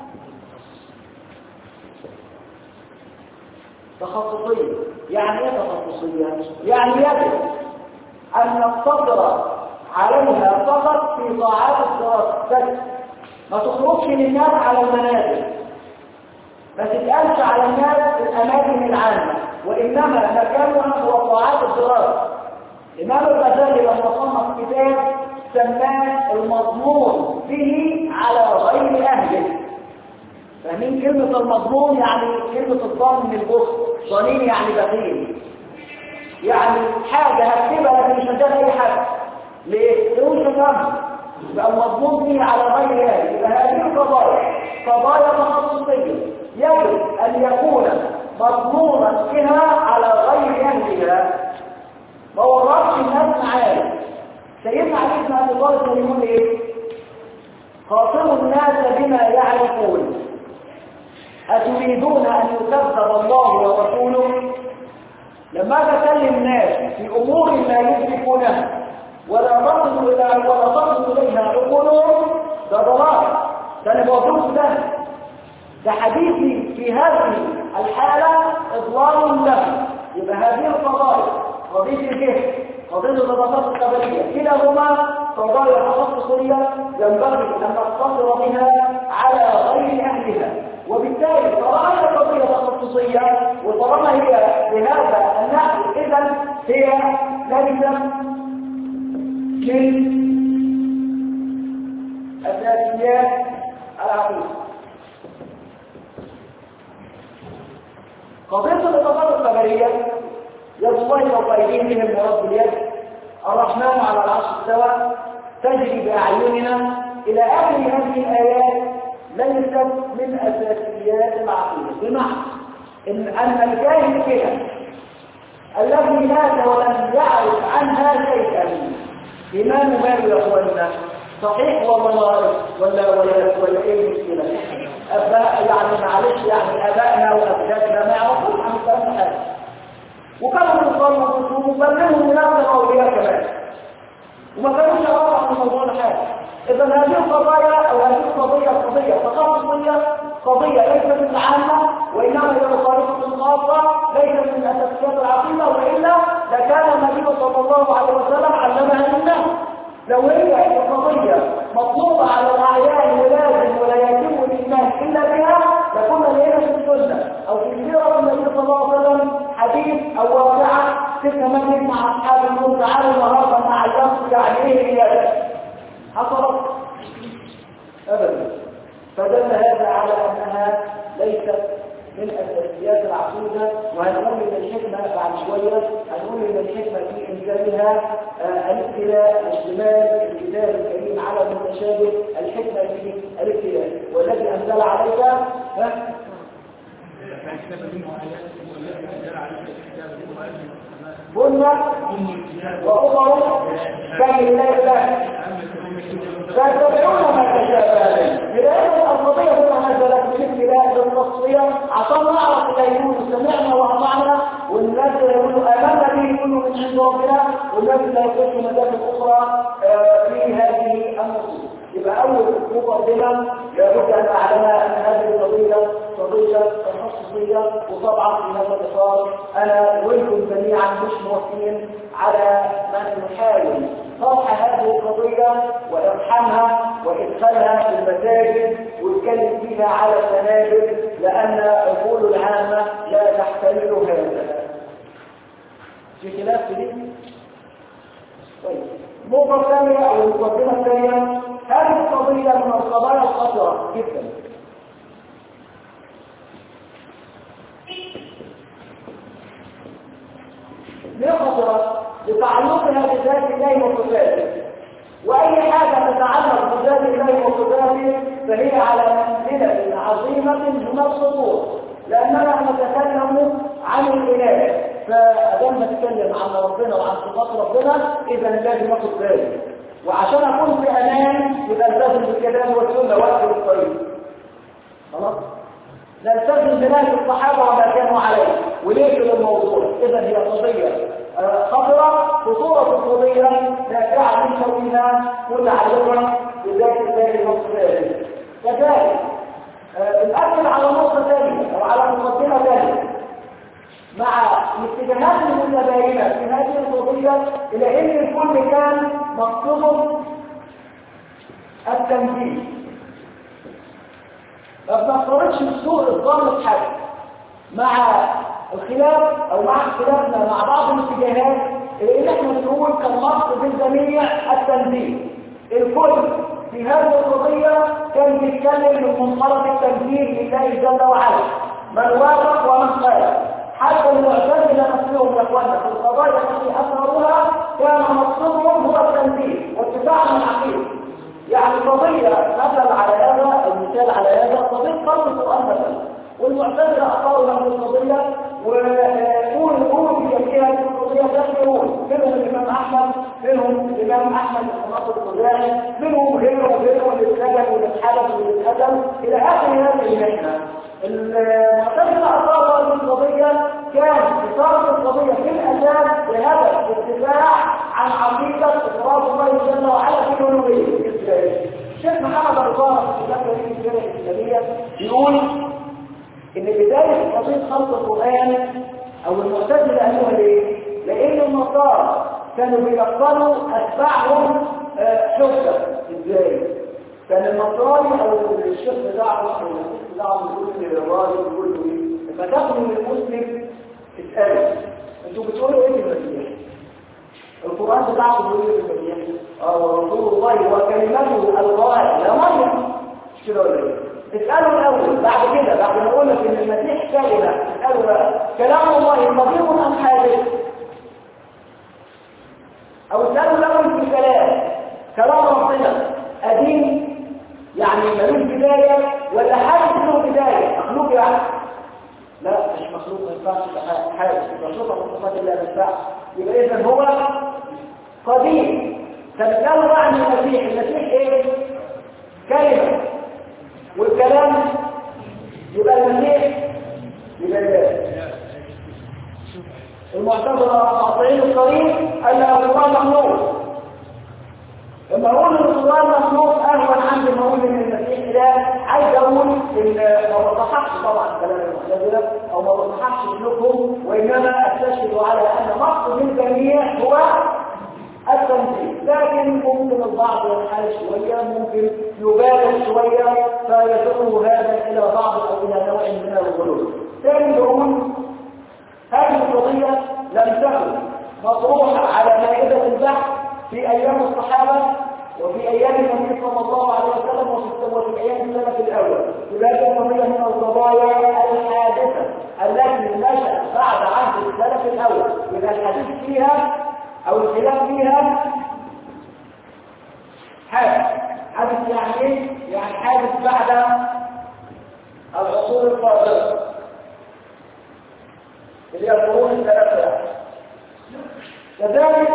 تخصصية. يعني ايه تخصصية؟ يعني يجب أن نقتصر عليها فقط في طاعات الدراسة، ما تخرجش للناس على المنازل، ما تتقالش على الناس في الأماكن العامة، وإنما مكانها هو طاعات الدراسة. الإمام الغزالي لما صنف كتاب سماه المضمون به على غير أهله. فاهمين كلمة المضمون؟ يعني كلمة الضامن من البخل، ضنين يعني بخيل، يعني حاجة هكتبها لكن مش هديها أي حاجة. ليه؟ تقول شكرا يبقى المضمون به على غير أهله. يبقى هذه قضايا تخصصية يجب أن يكون مضمونا بها على غير أهلها، ما ورطش الناس معايا. سيدنا علي بن ابي طالب يقول ايه؟ خاطروا الناس بما يعرفون أتريدون أن يكذب الله ورسوله. لما تكلم الناس في أمور لا يدركونها ولا تصل إليها عقولهم ده ضلال، ده أنا بوضوح ده حديثي في هذه الحالة إضلال له. يبقى هذه القضايا قضية الجهل قضية الإضافات الخبرية كلاهما قضايا تخصصية ينبغي أن نقتصر بها على غير أهلها، وبالتالي طالما هي قضية تخصصية وطالما هي بهذا النحو إذا هي ليست من أساسيات العقيدة. قضية الاتصال الخبرية يد الله فوق أيديهم من رب اليد، الرحمن على العرش استوى، تجري بأعيننا إلى آخر هذه الآيات ليست من أساسيات العقيدة، بمعنى أن الجاهل كده الذي مات ولم يعرف عنها شيئا إمام ماله يا أخواننا صحيح ولا ايه المشكلة؟ أباء يعني معلش يعني أبائنا وأجدادنا ما يعرفوش عن الكلام ده حاجة، وكانوا يصلوا وبلغوا من نفس الأولياء كمان وما كانوش يعرفوا عن الموضوع ده حاجة. إذا هذه القضايا أو هذه القضية تخصصية، قضية ليست من العامة وإنما هي مخالفة خاصة ليست من أساسيات العقيدة، وإلا لكان النبي صلى الله عليه وسلم علمها للناس. لو هي القضية مطلوبة على الأعيان ولازم ولا يتم الإيمان إلا بها لكنا لقينا في السنة أو في سيرة النبي صلى الله عليه وسلم حديث أو واقعة ست مجلس مع أصحاب النور تعالوا النهارده مع الشخص يعني إيه هي حصلت أبدا. فدل هذا على أنها ليست من أساسيات العقيدة، وهنقول إن الحكمة بعد شوية هنقول إن الحكمة في إنزالها الابتلاء واجتمال الكتاب الكريم على المتشابه، الحكمة في الابتلاء والذي أنزل عليك قلنا وأخر كي الله فيتبعون ما تشابه لأن القضية هنا نزلت بالابتلاء بالتصفية عشان نعرف لا يقولوا سمعنا وأطعنا، والناس يقولوا آمنا به يقولوا من عند ربنا، والناس لا يخشوا مدافع أخرى في هذه النصوص. يبقى أول مقدمة لابد أن أعلم أن هذه قضية تخصصية، وطبعا في هذا الإطار أنا وإنتم جميعا مش موافقين على من يحاول طرح هذه القضية وإقحامها وإدخالها في المساجد ويتكلم فيها على السنابل، لأن عقول العامة لا تحتمل هذا. في خلاف في دي؟ طيب النقطة الثانية أو المقدمة الثانية، هذه القضية من القضايا الخطرة جدا. ليه خطرة؟ لتعلقها بذات الله وصفاته، وأي حاجة تتعلق بذات الله وصفاته فهي على منزلة عظيمة من الخطورة، لأننا نتكلم عن الإله، فأدام نتكلم عن ربنا وعن صفات ربنا إذا لازم ناخد بالي، وعشان أكون في أمان يبقى نلتزم بالكتاب والسنة وقت الطريق. خلاص؟ نلتزم بنهج الصحابة وما كانوا عليه وليس الموضوع. إذا هي قضية خطرة، خطورة القضية دافعة من شوينا كل عدوة بذات الله وصفاته. كذلك الأكل على نقطة ثانية أو على مقدمة ثانية مع الاتجاهات المتباينة في هذه القضية إلى أن الكل كان مقصود التنفيذ. ما بنفترضش بسوء الظن في حاجة مع الخلاف أو مع اختلافنا مع بعض الاتجاهات إلى أن احنا بنقول كان مقصود الجميع التنفيذ. الكل في هذه القضية كان بيتكلم من منطلق التنفيذ لله جل وعلا، من وافق ومن خالف. حتى المعتزلة نفسهم يا اخوانا في القضايا التي اثروها كان مقصودهم هو التنفيذ واتباع العقيده. يعني قضيه مثل على هذا المثال على هذا قضيه قرن القران مثلا، والمعتزله اثاروا له القضيه ويقولوا فيها القضيه تكفرون، منهم الامام احمد، منهم الامام احمد بن حنبل الخزاعي، منهم غيره اللي اتسجن واللي اتحبس واللي اتقتل الى اخر هذه المهنه. المعتزله اثاروا هذه القضيه كان إثارة القضية في الأساس بهدف الدفاع عن عقيدة إفراد الله جل وعلا في الألوهية. الشيخ محمد الغار في كتابه السيرة الإسلامية بيقول إن بداية قضية خلق القرآن أو المعتزلة قالوها ليه؟ لأن النصارى كانوا بيقتلوا أتباعهم حكة. إزاي؟ كان النصراني أو الشيخ بتاعه أو الشيخ بتاعه يقول للراجل يقول له إيه؟ لما تاخدوا من المسلم اسأله أنتوا بتقولوا إيه للمسيح؟ القرآن بتاعه بيقول إيه للمسيح؟ رسول الله وكلمته ألقاها إلى مريم. مش كده ولا إيه؟ اسألوا الأول بعد كده بعد ما أقول لك إن المسيح كلمة اسألوا بقى كلام الله قديم أم حادث؟ أو اسألوا الأول في كلام ربنا قديم يعني ملوش بداية ولا حادث له بداية؟ مخلوق يعني؟ لا مش مخلوق ما ينفعش حادث مخلوق من صفات الله ما ينفعش. يبقى إذا هو قديم. فبتقالوا بقى عن المسيح إيه؟ كلمة والكلام يبقى المسيح يبقى الله. المعتزلة قاطعين الطريق أن القرآن مخلوق. لما أقول إن القرآن مخلوق أهون عندي ما أقول إن المسيح إله. عايز أقول إن ما بصححش طبعا كلام المعتزلة أو ما بصححش سلوكهم، وإنما أستشهد على أن مقصد الجميع هو التنزيل. لكن ممكن البعض ينحل شوية، ممكن يبالغ شوية فيدعو هذا إلى بعض أو إلى نوع من الغلو. ثاني نقول هذه القضية لم تكن مطروحة على مائدة البحث في أيام الصحابة وفي أيام النبي صلى الله عليه وسلم وفي أيام السلف الأول. هذه قضية من القضايا الحادثة التي نشأت بعد عهد السلف الأول. إذا الحديث فيها أو الخلاف فيها حادث يعني إيه؟ يعني حادث بعد العصور الفاضلة اللي هي القرون الثلاثة. كذلك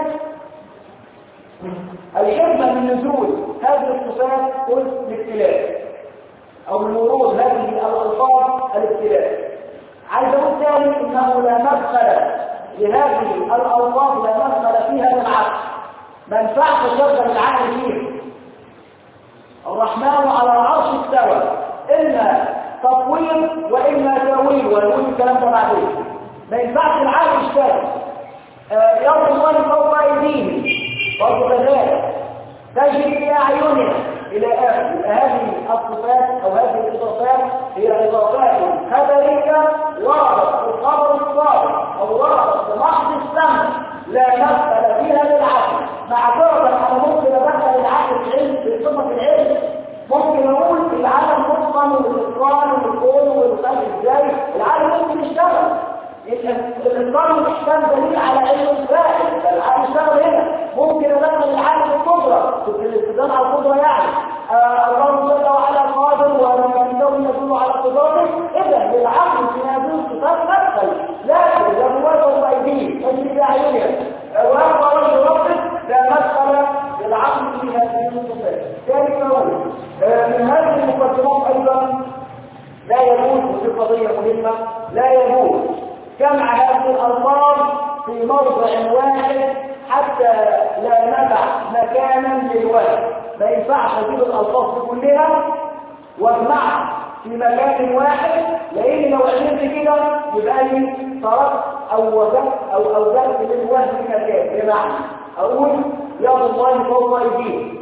الحكمة من نزول هذه الصفات قلت الابتلاء أو من ورود هذه الألفاظ الابتلاء. عايز أقول ثاني إنه لا مدخل لهذه الألفاظ لا مدخل فيها للعقل. ما ينفعش تشغل العقل فيه. الرحمن على العرش استوى، إما تطويل وإما تأويل، ونقول الكلام ده بعدين. ما ينفعش العقل يشتغل. يد الله فوق أيديهم برضه كذلك تجري بأعيننا إلى آخر. هذه الصفات أو هذه الإضافات هي إضافات خبرية وردت في الخبر الصادق أو وردت بمحض السمع لا مدخل فيها للعقل. معذرة أنا ممكن أدخل العقل في علم في صفة العلم. ممكن أقول العالم متقن والإتقان والكون والخلق إزاي. العالم ممكن يشتغل. الإتقان محتاج دليل على علم الفاعل. العالم يشتغل هنا. ممكن أدخل العالم القدرة في الاستدلال على القدرة يعني الله جل وعلا قادر ولما يدل على قدرته. إذا للعقل في هذه الصفات مدخل، لكن إذا هو بأيديه تجري بأعينها ويبقى رجل ربك لا مدخل للعقل في هذه الصفات. ثاني نقول من هذه المقدمات أيضا لا يجوز، وفي قضية مهمة، لا يجوز جمع هذه الألفاظ في موضع واحد حتى لا نبع مكانا للواحد. ما ينفعش اجيب الألفاظ دي كلها واجمعها في مكان واحد، لأن لو عملت كده يبقى لي تركت أو وجدت أو أوجدت للوهم في مكان. بمعنى أقول يد الله فوق أيديهم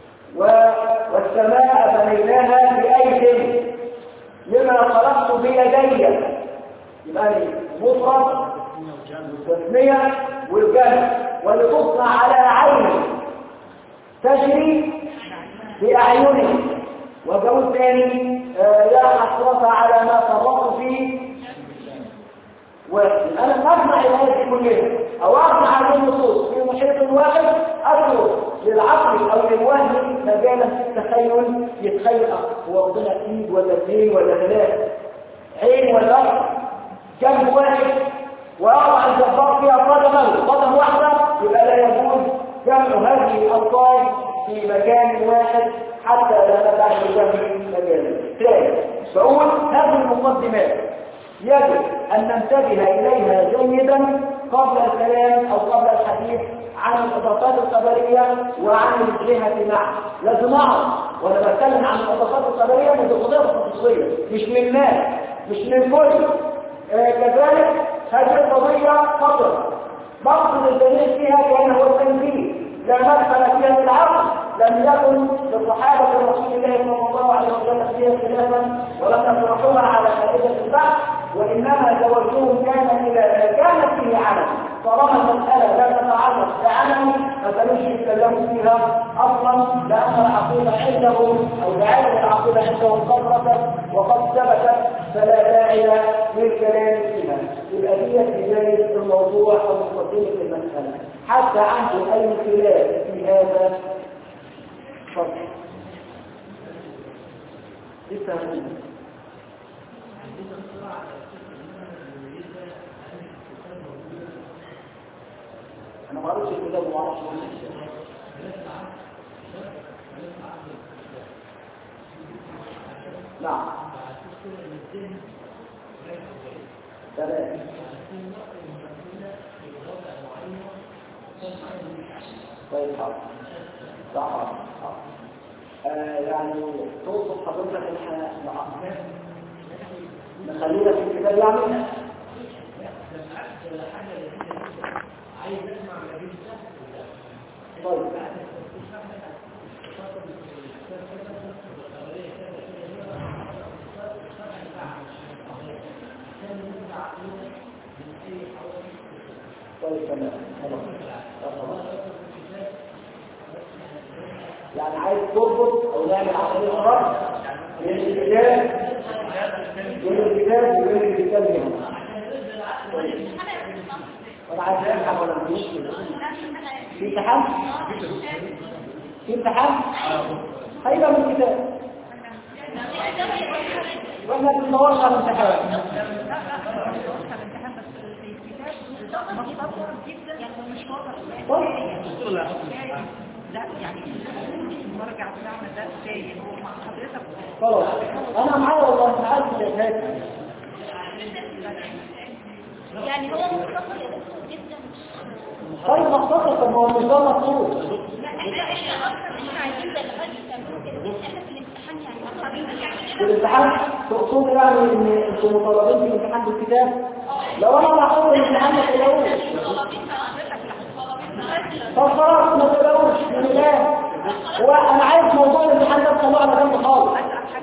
والسماء بنيناها بأيد لما خلقت بيدي. يبقى لي مفرد والتسمية والجمع واللي تصنع على عينه تجري بأعينه. وجوز ثاني لا حسرة على ما فرطت فيه. وأنا أجمع الآيات كلها أو أجمع هذه النصوص في محيط واحد، أترك للعقل أو للوهم مجالا في التخيل يتخيل هو ربنا ايد ولا اثنين ولا ثلاثة، عين ولا جنب واحد، وأضع الجبار فيها قدم واحدة. يبقى لا يجوز جمع هذه الألفاظ في مكان واحد حتى لا نبع للوهم مجالا. ثاني بقول هذه المقدمات يجب أن ننتبه إليها جيدا قبل الكلام أو قبل الحديث عن الإضافات الخبرية وعن الجهة معه. لازم أعرف وأنا بتكلم عن الإضافات الخبرية من القضية الخصوصية، مش من الناس، مش من كل. كذلك هذه القضية خطر مقصد الدليل فيها كان هو التنزيل، لا مدخل فيها للعقل، لم يكن لصحابة رسول الله صلى الله عليه وسلم فيها خلافا ولم يطرحوها على فائدة البحث، وإنما توجههم كان إلى ما كان فيه عمل. طالما المسألة لا تتعلق بعمل فكانوش يتكلموا فيها أصلا، لأن العقيدة عندهم أو دعاية العقيدة عندهم قدرة وقد ثبتت، فلا داعي للكلام فيها. يبقى هي بداية الموضوع أو مقدمة المسألة. حتى عنده أي خلاف في هذا فضل لسه أنا ما قريتش الكتاب وما أعرفش نعم تمام طيب حاضر صح يعني توصف حضرتك ان احنا نخلينا في الكتاب يعني طيب طيب تمام يعني عايز تربط او نعمل عمليه ربط بين الكتاب وبين الكتاب هنا. انا عايز افهم ولا مش في امتحان؟ في امتحان؟ هيبقى من الكتاب واحنا بندورش على الامتحان. لا يعني المرجع بتاعنا ده ازاي هو مع حضرتك خلاص انا معايا والله مش عارف الشهادات يعني هو مختصر يا دكتور جدا. طيب مختصر طب ما هو مش ده مطلوب. لا احنا اصلا مش عايزين زي الغد تعملوا كده احنا في الامتحان يعني في الامتحان تقصد يعني ان انتم مطالبين في الامتحان بالكتاب؟ لو انا محفوظ الامتحان ما تقلقوش. طب خلاص ما تقلقوش من الله. هو انا عايز موضوع الامتحان ده تطلعه على جنب خالص.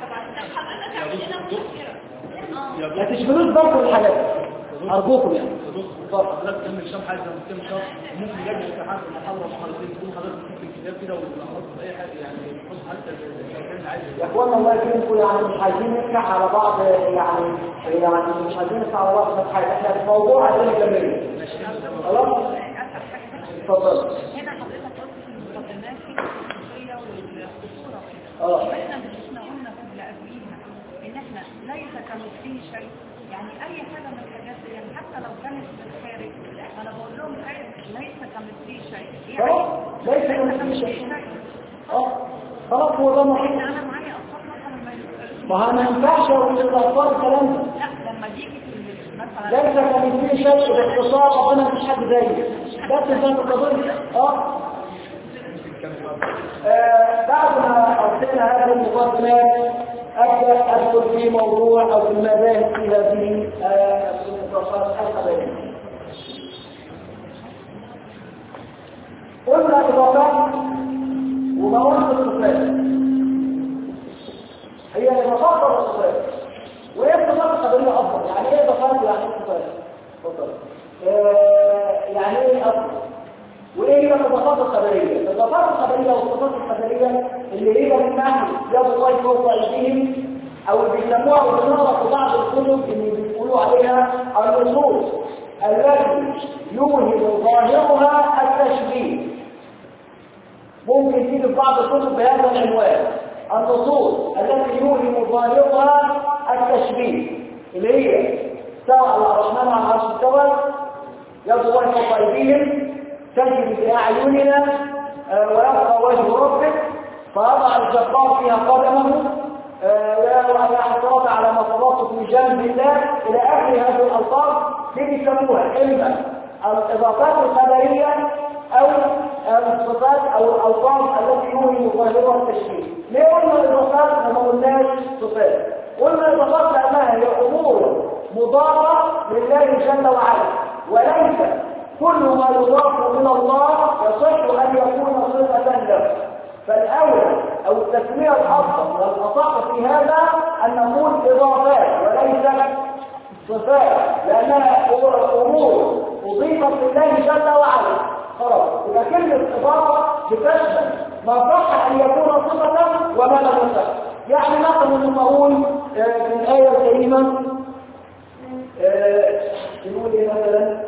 ما تشغلوش بالكم الحاجات ارجوكم يعني. حضرتك كمل شرح حاجه كم شرح ممكن يجي امتحان في المحاضره محاضرتين تكون حضرتك في الكتاب كده ولا اي حاجه يعني نحط حتى كان عايز يا اخوانا الله يكرمكم يعني مش عايزين نفتح على بعض يعني مش عايزين نفتح على بعض في حاجه احنا في موضوع عايزين نكمله. خلاص اتفضل. هنا حضرتك قلت في المقدمات في الخصوصيه والخطوره كده. احنا قلنا في اللي قبليها ان احنا ليس كمثله شيء، يعني اي حاجه من الحاجات دي يعني حتى لو كانت من الخارج انا بقول لهم ليس كمثله شيء. ليس كمثله شيء. خلاص هو ده محيط. انا معايا اطفال مثلا ما ينفعش اقول للاطفال الكلام ده. لا لما تيجي مثلا ليس كمثله شيء باختصار ربنا مفيش حد زيه. بس زي ما قلت بعد ما أرسلنا هذه المقدمات أبدأ أدخل في موضوع أو في المذاهب في هذه النقاشات الخبرية. قلنا إضافات ومواقف الصفات هي الإضافات والصفات، وإيه الصفات الخبرية أفضل؟ يعني إيه إضافات ويعني إيه صفات؟ اتفضل. يعني إيه أفضل؟ وايه هي الصفات الخبريه؟ الصفات الخبريه والصفات الخبريه اللي هي من ناحيه يد الله فوق ايديهم او بيسموها وبنقرا في بعض الكتب اللي بيقولوا عليها النصوص التي يوهم ظاهرها التشبيه. ممكن تيجي في بعض الكتب بهذا العنوان النصوص التي يوهم ظاهرها التشبيه، اللي هي سواء الرحمن على العرش استوى يد الله فوق ايديهم تجري بأعيننا ويبقى وجه ربك فيضع الجبار فيها قدمه ولا حصرات على مصابات في جانب الله إلى آخر هذه الألفاظ دي بيسموها إما الإضافات الخبرية أو الصفات أو الألفاظ التي يوهم ظاهرها التشبيه. ليه قلنا الإضافات وما قلناش صفات؟ قلنا الإضافات لأنها هي أمور مضافة لله جل وعلا وليس كل ما يضاف إلى الله يصح أن يكون صفة له. فالأول أو التسمية الأفضل والأصح في هذا أن نقول إضافات وليس صفات، لأنها أمور أضيفت لله جل وعلا. خلاص، إذا كلمة إضافة بتشمل ما صح أن يكون صفة وما لم يصح. يعني مثلا نقول في الآية الكريمة نقول إيه مثلا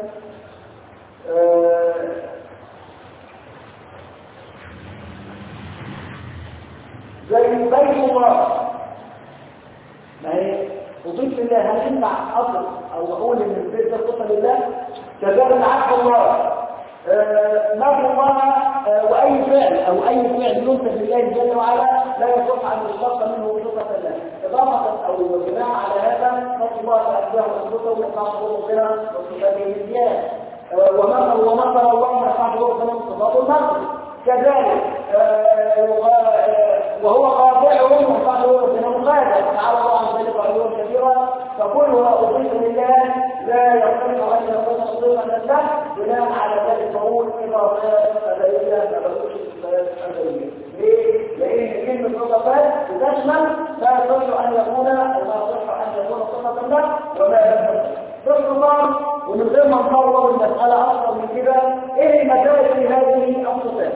زي بيت الله، ما هي أضيف لله، هل ينفع أصل أو أقول إن البيت ده صفة لله؟ كذلك عبد الله، نبي الله، وأي فعل أو أي فعل ينسب لله جل وعلا لا يصح أن يشتق منه صفة الله. إضافة أو بناء على هذا نص الله أشباه وصفته ونقاط ربنا وصفاته الزيادة، ومثل الله نقاط ربنا وصفاته النقل كذلك، وهو قاطعهم ونقاط ربنا مقادر تعالى الله عن ذلك علوا كثيرا. فكلها أضيف لله لا يصح أن يكون صفة لله بناء على ذلك نقول إضافات أدائية ما بقولش صفات أدائية. ليه؟ لأن كلمة إضافات بتشمل ما يصح أن يكون أو ما يصح أن يكون صفة له وما لم يصح. باختصار ومن غير ما نطور المسألة أكثر من كده، إيه المدارس في هذه الصفات؟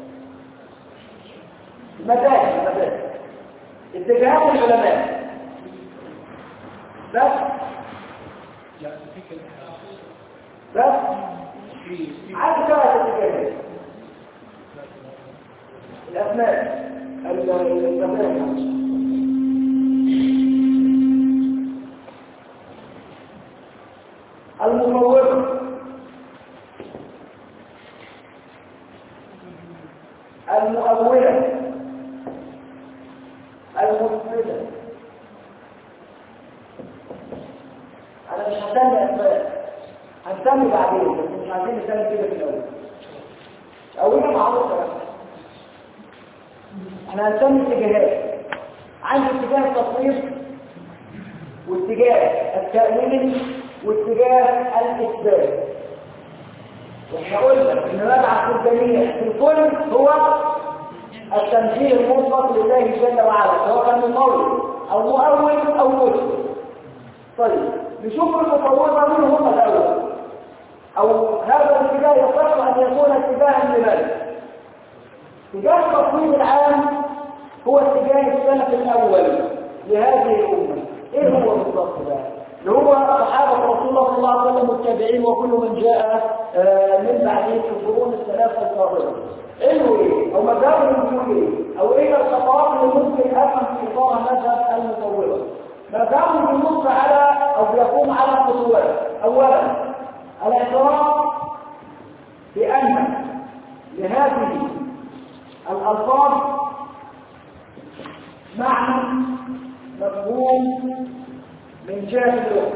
المدارس اتجاهات العلماء بس عدد ثلاثة اتجاهات. الأسماء المصورة، المؤولة، المفسدة. أنا مش هسمي أسماء، هنسمي بعدين، بس مش عايزين نسمي كده في الأول. أولها معروفة بس. احنا هنسمي اتجاهات. عندي اتجاه التصوير واتجاه التأويل واتجاه الإثبات. واحنا قلنا ان مبعث الجميع في الكل هو التنزيه المطلق لله جل وعلا، سواء كان ممول او مؤول او مسلم. طيب نشوف المفوضة مين هم الأول، او هذا الاتجاه يصح ان يكون اتجاها لمن؟ اتجاه التصوير العام هو اتجاه السلف الاول لهذه الامه. ايه هو بالضبط ده؟ اللي هو صحابه رسول الله صلى الله عليه وسلم والتابعين وكل من جاء من بعدهم في القرون الثلاثه الفاضله. انه ايه؟ او مذهبهم بيقول ايه؟ او ايه الخطوات اللي ممكن افهم في اطار مذهب المفوضه؟ مذهبهم بينص على او بيقوم على خطوات. اولا الاعتراف بان لهذه الألفاظ معنى مفهوم من جهة اللغة.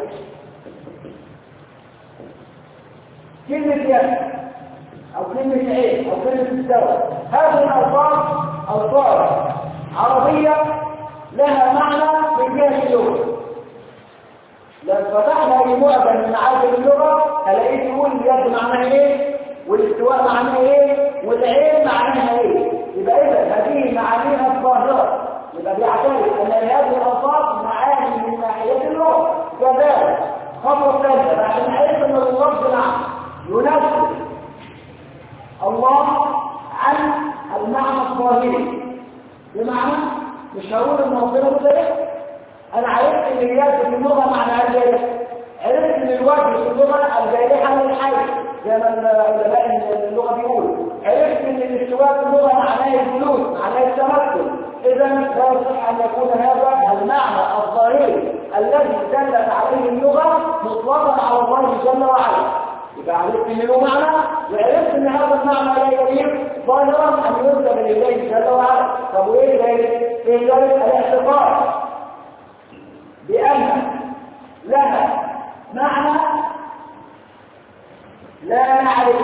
كلمة يد أو كلمة عين أو كلمة استوى، هذه الألفاظ ألفاظ عربية لها معنى من جهة اللغة. لو فتحنا لمعظم من معاجم اللغة هلاقيه يقول اليد معناها ايه، والاستواء معناها ايه، والعين معناها ايه. يبقى اذا هذه معانيها الظاهرة، يبقى بيعترف ان هذه الألفاظ معاني من ناحية اللغة. كذلك خطوة ثالثة عشان نعرف ان اللفظ نعم ينزل الله عن المعنى الظاهري، بمعنى مش هقول ان ربنا مدرك. انا عرفت ان اليد في اللغة معناها الجارح، عرفت ان الوجه في اللغة الجارحة للحي زي ما علماء اللغة بيقولوا، عرفت ان الاستواء في اللغة معناه الجلوس، معناه التمكن. اذا لا يصح ان يكون هذا المعنى الظاهري الذي دلت عليه اللغة مطلقا على الله جل وعلا. يبقى عرفت ان له معنى، وعرفت ان هذا المعنى لا يليق ظاهرا ان ينسب لله جل وعلا. طب وايه ذلك؟ ايه ذلك؟ الاعتقاد بأن لها معنى لا نعرف،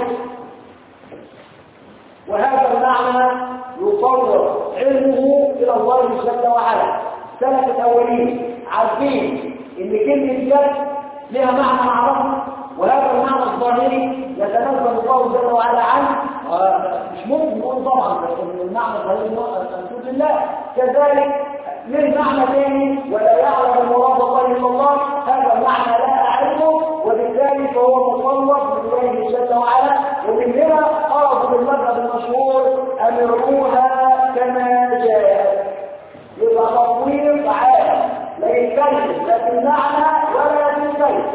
وهذا المعنى يفوض علمه إلى الله جل وعلا. سلف الأولين عارفين إن كلمة يد لها معنى معروف وهذا المعنى الظاهري يتنزل الله جل وعلا عنه، مش ممكن نقول طبعا ان المعنى الظاهري منسوب لله. كذلك من معنى ثاني ولا يعلم مراد الله الا الله، هذا المعنى لا اعرفه، وبالتالي فهو مصور بالله جل وعلا. ومن هنا خرجوا بالمذهب المشهور امروها كما جاءت، يبقى تطوير عام لا يتكلم لا في المعنى ولا في الكلمه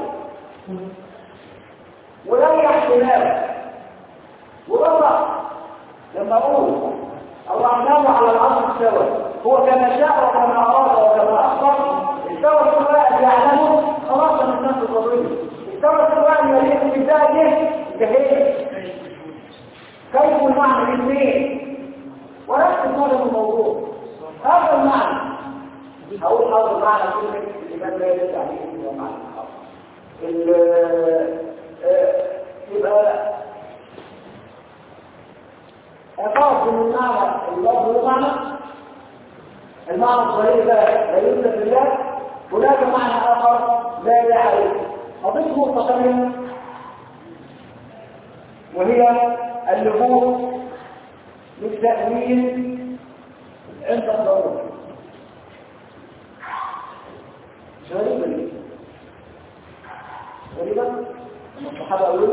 ولا احتمال. وبرضه لما اقول الرحمن على العرش استوى، هو كما شاء وكما اراد وكما اخبر. استوى سواء يعلمه خلاص من الناس القضيه، استوى سواء يليق بذاته كيف كيف المعنى الاثنين وركز هذا الموضوع. هذا المعنى هقول هذا المعنى كلمه الامام لا يدل عليه هو معنى يبقى أخاف من المعنى اللفظ والمعنى. المعنى الصحيح لا يوجد في الله. هناك معنى آخر لا يعرف أضيف مستقيم، وهي اللجوء للتأويل عند الضرورة. غريبة ليه؟ غريبة؟ الصحابة أولوا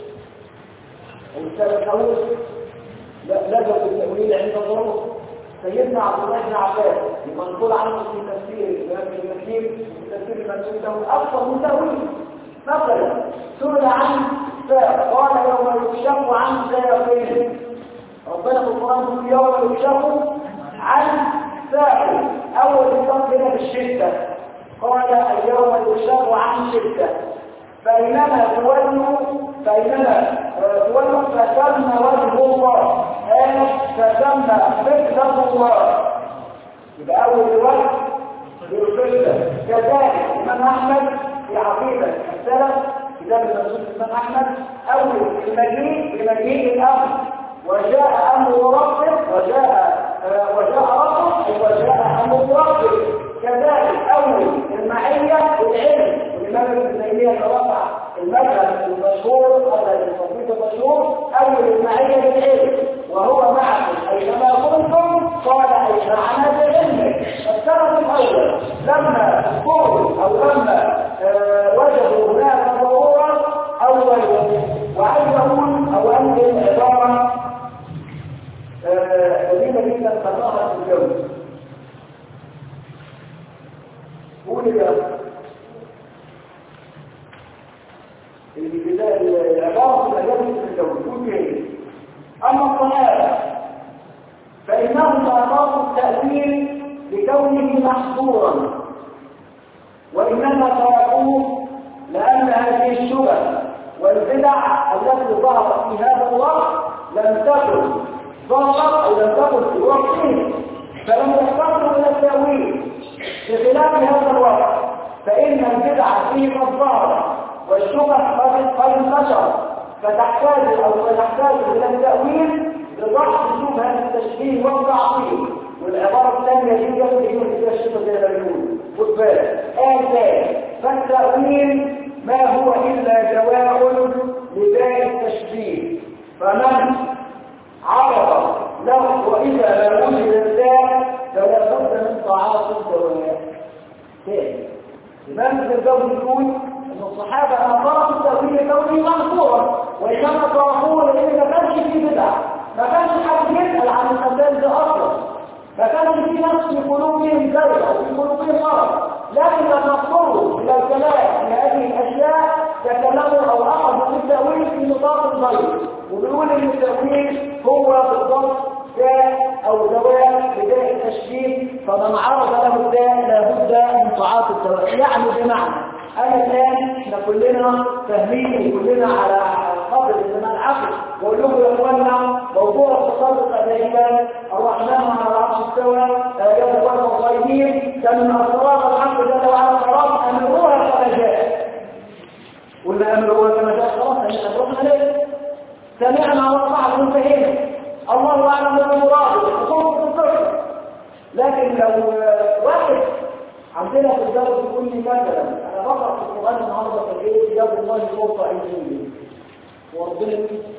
والسلف أولوا لجوا بالتأويل عند الضرورة. سيدنا عبد الله بن عباس المنقول عنه في تفسير الإمام ابن كثير وتفسير المنسوب له أكثر من تأويل. مثلا سئل عن ساق قال يوم يكشف عن ساقين. ربنا في القرآن يوم يكشف عن ساق. أول كتاب هنا بالشدة قال اليوم يكشف عن شدة. بينما تولوا فسمى وجه الله فسمى فكرة الله. يبقى أول وجه بالفكرة. كذلك الإمام أحمد في عقيدة السلف كتاب المنسوب الإمام أحمد أول بمجيء الأمر وجاء أمر ربك وجاء ربك وجاء أمر ربك. كذلك أول المعية والعلم. والإمام ابن تيمية رفع المذهب المشهور هذا التصنيف المشهور أول المعية بالعلم وهو معكم أينما كنتم قال أي معنا بعلمك. السبب الأول لما قولوا أو لما وجدوا هناك ضرورة أول وعايز أقول أو أنزل عبارة جميلة جدا تظاهر في الجو. قول يا العبارة الأجابة في الجو قول كيف. أما الصحابة فإنهم أضافوا التأويل لكونه محظورا، وإنما تركوه لأن هذه الشبه والبدع التي ظهرت في هذا الوقت لم تكن ظهرت أو لم تكن في وقته، فلم يقتصروا إلى التأويل. بخلاف هذا الوقت فإن البدع فيه قد ظهرت والشبه قد انتشر، فتحتاج إلى التأويل لضعف شبهة التشبيه والتعطيل. والعبارة الثانية هي في الشبه زي ما بيقولوا خد بالك فالتأويل ما هو إلا جواب لذات التشبيه. فمن عرض له وإذا لا وجد الذات فلا بد من تعاطي الدواء. ثاني الإمام الجوزي يقول أن الصحابة أمروا التأويل كونه محظورا، وإنما تركوه لأن ما كانش فيه بدع، ما كانش حد يسأل عن المسائل ده أصلا، ما كانش في ناس في قلوبهم زرع وفي قلوبهم مرض. لكن لما اضطروا إلى الكلام في هذه الأشياء تكلموا أو أخذوا في التأويل في نطاق الغير، وبيقول إن التأويل هو بالضبط داء أو دواء لداء التشبيه، فمن عرض له الداء لابد من تعاطي الدواء. يعني بمعنى أنا الآن احنا كلنا فاهمين وكلنا على قدر الزمان عقل، وأقول لكم يا إخواننا موضوع التصرف الأمريكان الرحمن على العرش استوى يوم الوقت الصغيرين كان من أسرار الحق جل وعلا خلاص أمروها كما جاء. قلنا أمروها كما جاء خلاص أمرنا ليه؟ سمعنا وطاعنا وانتهينا، الله أعلم بمراده وصوت التصرف. لكن لو واحد عندنا في الدرس يقول لي مثلا انا قرأ في القرآن النهارده في الايه؟ يد الله فوق أيديهم وربنا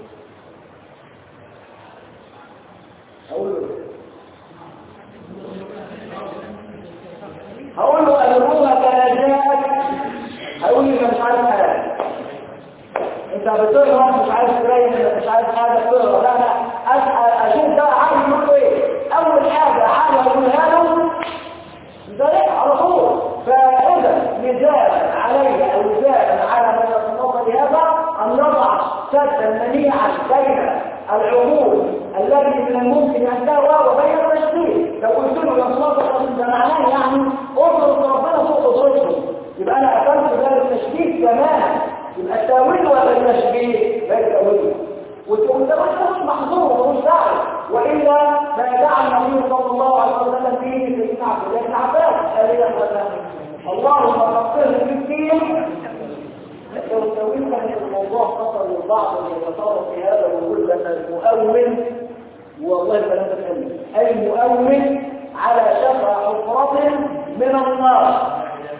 هقول له أمرها كنجاك هقول لي مش عارف حاجة انت بتقرا مش عارف تبين مش عارف حاجة بتقرا لا انا اسأل اشوف ده عارف يقول له ايه اول حاجة عارف اقولها له ده على طول فاذا نداء علي او نداء على من يتصرف بهذا ان نضع سدا منيعا بين العقول التي من الممكن ان تهوى وبين التشبيه لو قلت له يتصرف ده معناه يعني قدرة ربنا فوق قدرته يبقى انا قتلت ده التشبيه تماما يبقى التاويل ولا التشبيه لا التاويل والتاويل ده مش محظور ومش داعي والا ما دعا النبي صلى الله عليه وسلم فيه سيدنا عبد الله بن عباس قال ايه اللهم فقهه في الدين لو التاويل كان الموضوع خطر للبعض يتصرف في هذا ويقول ان المؤول والله فلا تتكلم المؤول على شفا حفرة من النار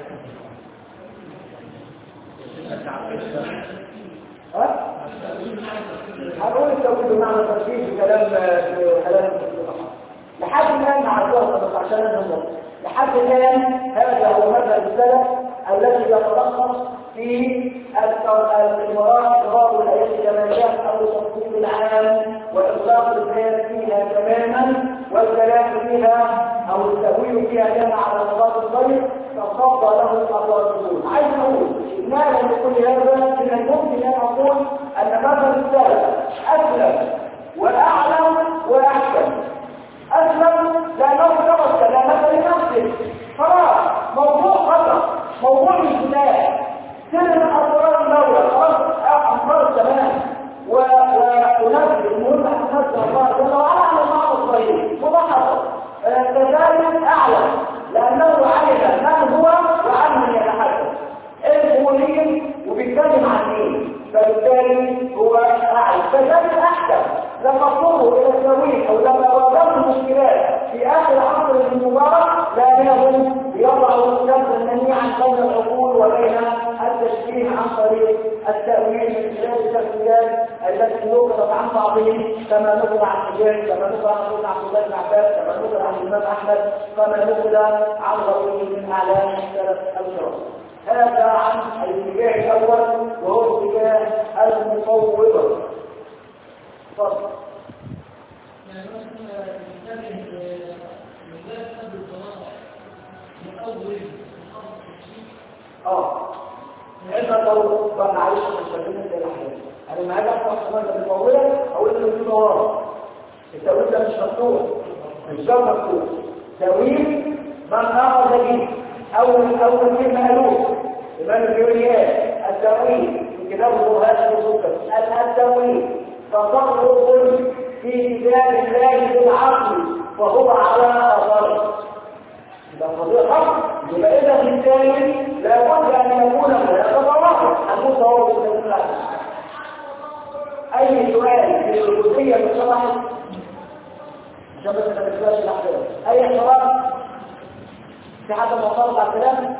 هقول التوحيد بمعنى تركيز في كلام لحد الان مع الدراسه بس عشان النظر لحد الان هذا هو مذهب السلف الذي يتلخص في الامارات اقرار الايات الجماليات او تفصيل العام واطلاق الكلام فيها تماما والكلام فيها او التأويل فيها كان على نظام الطريق فخطى له الأطلاقون عايز اقول ماذا لكل هذا من الممكن ان اقول ان مثل السلف اسلم واعلم واحسن اسلم لانه كما سلامه لنفسه خلاص موضوع خطا موضوع الجناح سر اسرار الدوله خلاص امر تمام ونفس المهم ان نفس الله جل وعلا على المعنى الصحيح وضحط كذلك اعلم لانه علم من هو وعن من يتحدث الجمهوريين وبيتكلم عن مين فبالتالي هو اعلم كذلك احكم لما اضطروا الى التاويل او لما واجهوا مشكلات في اخر عصر المبارك لانهم يضعوا سدا منيعا بين العقول وبين التشبيه عن طريق التاويل من خلال التفسيرات التي نقلت عن بعضهم كما نقل عن حجاج كما نقل عن ابن عبد الله بن عباس كما نقل عن الامام احمد كما نقل عن غيره من اعلام السلف الكرام هذا عن الاتجاه الاول وهو اتجاه المفوضه تفضل عندما لو بقى معلش مستخدمين زي الاحيان انا معاك افتح كمان المطوله اقول له في ورا التاويل ده مش مفتوح مش ده مفتوح تاويل من اخذ به اول كلمه قالوه امام الجوريات التاويل في كتاب البرهان والسكر التاويل تصرف في كتاب الله بالعقل وهو على اثره ده قضيه خطر يبقى اذا بالتالي لابد ان يكون هناك ضوابط هنقول ضوابط اي سؤال في الجزئيه بصراحه عشان بس ما تنساش الاحداث اي سؤال في حد معترض على الكلام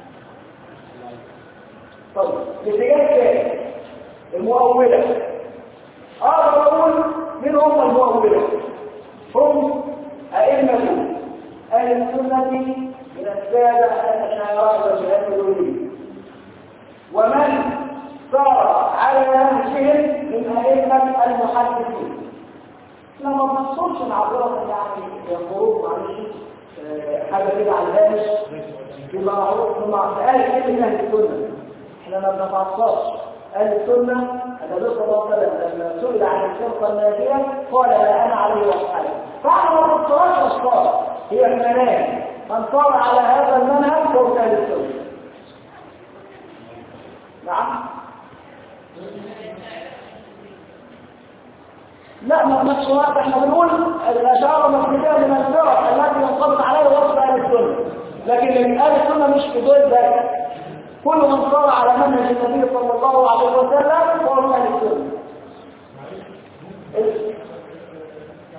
طيب الاتجاه الثاني المؤوله اقدر اقول مين هم المؤوله هم ائمه اهل السنه من السادة الأشاعرة والجهاد ومن صار على نهجهم من أئمة المحدثين لما بنصرش العبارة يعني الخروج معلش حاجة كده على الهامش بمعروف أهل كلمة أهل السنة احنا ما بنتعصبش أهل السنة النبي صلى الله عليه وسلم لما سئل عن الفرقة الناجية قال لا أنا عليه وأصحابي فأنا ما بنصرش أشخاص هي المناهج من صار على هذا المنهج فهو اهل السنه نعم لا ما نفس الوقت احنا بنقول الاشاعره مخلوقه من الفرق التي ينطبق عليها وصف اهل السنه لكن اهل السنه مش في دول ذلك كل من صار على منهج النبي صلى الله عليه وسلم فهو اهل السنه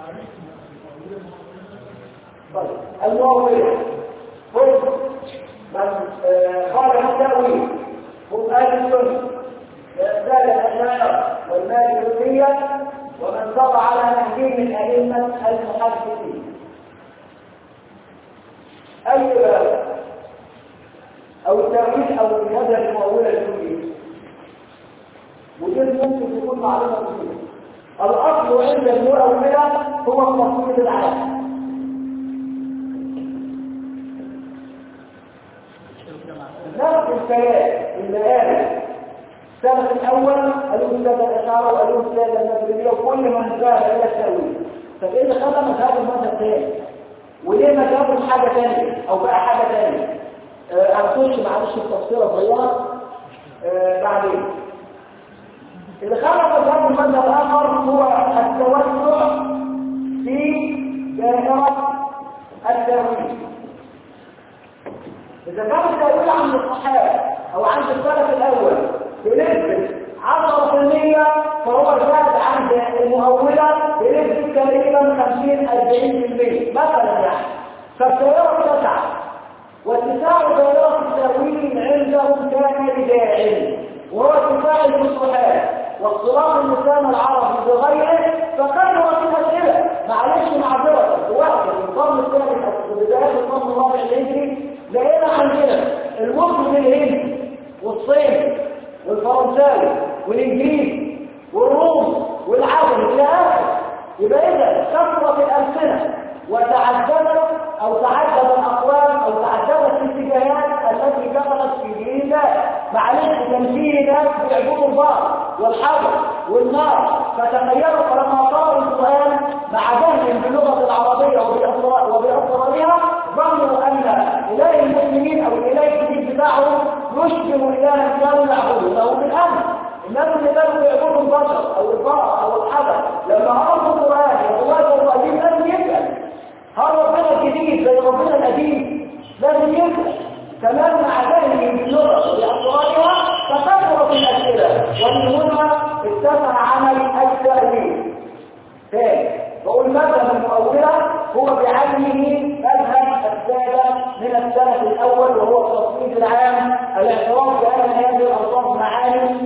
المؤولة قال التأويل هم أهل السنة زاد الأشاعرة والمالكية ومن سار على نهجهم من أئمة المحدثين. أي باب أو التأويل أو المذهب المؤولة الكلية ودي ممكن تكون معلومة كلية. الأصل عند المؤولة هو التصوير العام. نفس الكلام اللي قال السلف الأول قالوا السادة الأشاعرة وقالوا السادة المغربية وكل من ذهب إلى التأويل. طب إيه اللي خلى مذهب المذهب تاني؟ وليه ما جابوا حاجة تانية أو بقى حاجة تانية؟ هنخش معلش التفصيلة صغيرة بعدين. اللي خلى مذهب المذهب الآخر هو التوسع في دائرة التأويل. إذا كان التأويل عند الصحابة أو عند السلف الأول بنسبة 10% فهو زاد عند المؤولة بنسبة تقريبا 50-40% مثلا يعني. فالدائرة اتسعت واتساع دائرة التأويل عندهم كان بداعٍ وهو اتساع المصطلحات واختلاط اللسان العربي بغيره فكثرت الأسئلة. معلش معذرة دلوقتي في القرن الثالث أو في بداية القرن الرابع الهجري لقينا عندنا المسلم الهندي والصيني والفرنساوي والانجليزي والروم والعجم الى اخره. يبقى اذا كثرت الالسنه وتعددت او تعدد الاقوال او تعددت الاتجاهات التي دخلت في دين الله. معلش كان في ناس بيعبدوا البار والحجر والنار فتخيلوا فلما صار القران مع جهل باللغه العربيه وباسرارها ظنوا ان اله المسلمين او الاله الجديد بتاعهم يشبه الها كانوا يعبدونه له بالامر. الناس اللي كانوا يعبدوا البشر او البار او الحجر لما عرفوا القران وقوات القديم لازم يسال هل ربنا الجديد زي ربنا القديم؟ لازم يسال. كمان مع جهل باللغه وباسرارها تكثرت الاسئله ومن هنا اتسع عمل التأويل. ثاني بقول مذهب المؤولة هو بعينه مذهب السادة من السلف الأول وهو التصنيف العام الاعتراف بأن هذه الألفاظ معاني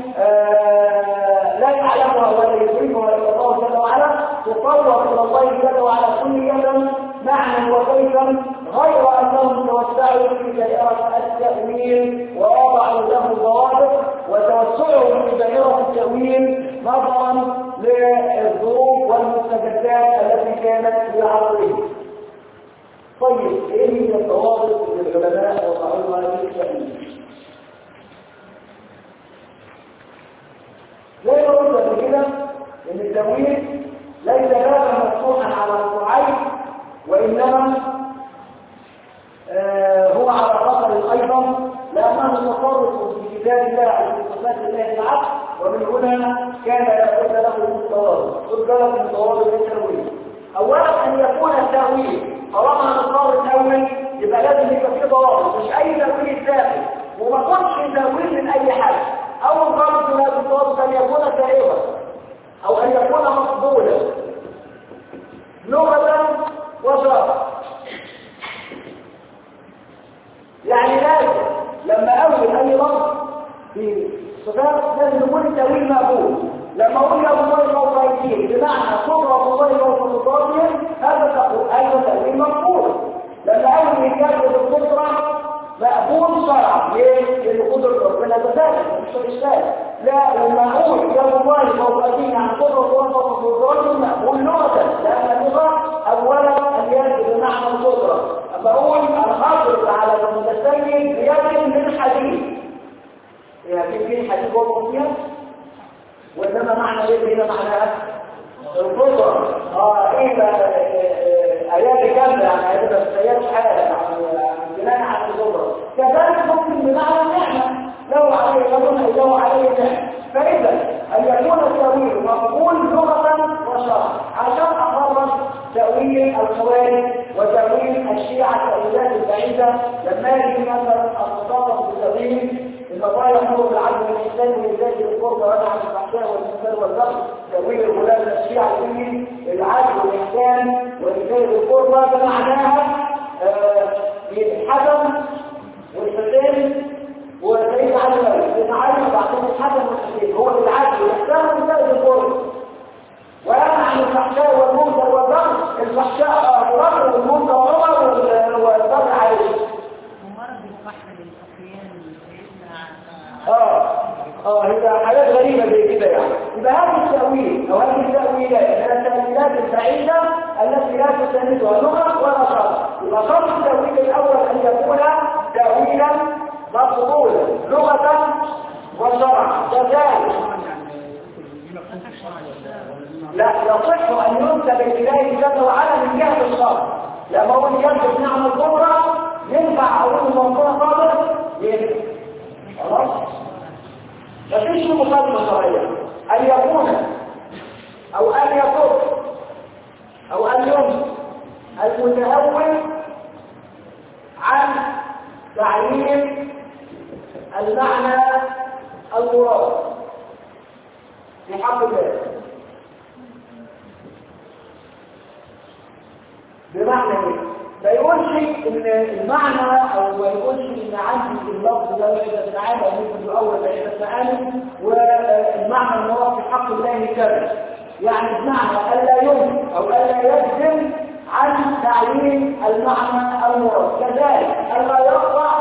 لا يعلمها ولا يدركها إلا الله جل وعلا تطور إلى الله جل وعلا كلية معنى وكيفا غير أنهم توسعوا في دائرة التأويل ووضعوا له ضوابط وتوسعوا في دائرة التأويل نظرا للظروف والمستجدات التي كانت في عصرهم. طيب ايه هي الضوابط اللي العلماء وضعوها للتأويل؟ زي ما قلت قبل كده ان التأويل ليس بابا مفتوحا على الصعيد وانما هو على خطر ايضا لانه متطرق في كتاب الله او في صفات الله العقل ومن هنا كان لابد له من ضوابط. خذ بالك من ضوابط التأويل. اولا ان يكون التأويل طالما نختار التأويل يبقى لازم يبقى فيه ضوابط مش اي تأويل ثابت وما كنتش تأويل من اي حاجه. اول ضابط من هذه الضوابط ان يكون سائغا او ان يكون مقبولا لغه وشرعا. يعني لازم لما اول اي لفظ في صفات لازم يكون التأويل مقبول. لما اقول يا الله فوق ايديهم بمعنى قدرة الله فوق قدراتهم هذا تأويل مقبول. لما اول يكافئ بالقدرة مقبول شرعا. ليه؟ لان قدرة ربنا تزال مش اشكال. لا لما اقول يا الله فوق ايديهم عن قدرة الله فوق قدراتهم مقبول لغة لان اللغة اولا اليد بمعنى القدرة. بقول الخاطر على المتسيد بيد من حديد يعني في حديد وقت فيها وإنما معنى ايه هنا معناها القدرة. ايه بقى ايات كاملة يعني هذا السياد حالة يعني بناء على القدرة. كذلك ممكن بمعنى النعمة لو عليه غضب لو عليه نعمة. فإذا أن يكون التأويل مقبول لغة وشرعا عشان أخرج تأويل الخوارج وتأويل الشيعة التأويلات البعيدة لما يجي مثلا الخطابة بالتأويل النظايا يأمر بالعدل والإحسان وإزالة القرب وينهى عن الفحشاء والمنكر والبغي. تأويل الغلاة الشيعة الديني العدل والإحسان وإزالة القرب ده معناها الحكم والحكم الحسن والحسين هو بالعدل والإحسان وزائد القرب وينهى عن الفحشاء والمنكر والبغي. الفحشاء الرجل والمنكر عمر والبغي عائشة. ومرض البحر للفقيان هي حاجات غريبة زي كده يعني. يبقى هذا التأويل أو هذه التأويلات هي التأويلات البعيدة التي لا تساندها لغة ولا شرع. يبقى شرط التأويل الأول أن يكون تأويلا مقبولا لغة وشرعا. كذلك لا يصح أن ينسب إليه جل وعلا من جهة الشرع. لما هو ينسب نعمة الكبرى ينفع أقول موضوع صادق ينفع. خلاص؟ مفيش مقدمة شرعية أن يكون أو أن يكون أو أن ينسب المتأول عن تعيين المعنى المراد في حق الله. بمعنى ايه؟ لا يقولش ان المعنى او ما يقولش ان عندي اللفظ ده عدة معاني او ممكن يؤول بعدة معاني والمعنى المراد في حق الله كذا. يعني بمعنى الا يمكن او الا يجزم عن تعيين المعنى المراد. كذلك الا يقطع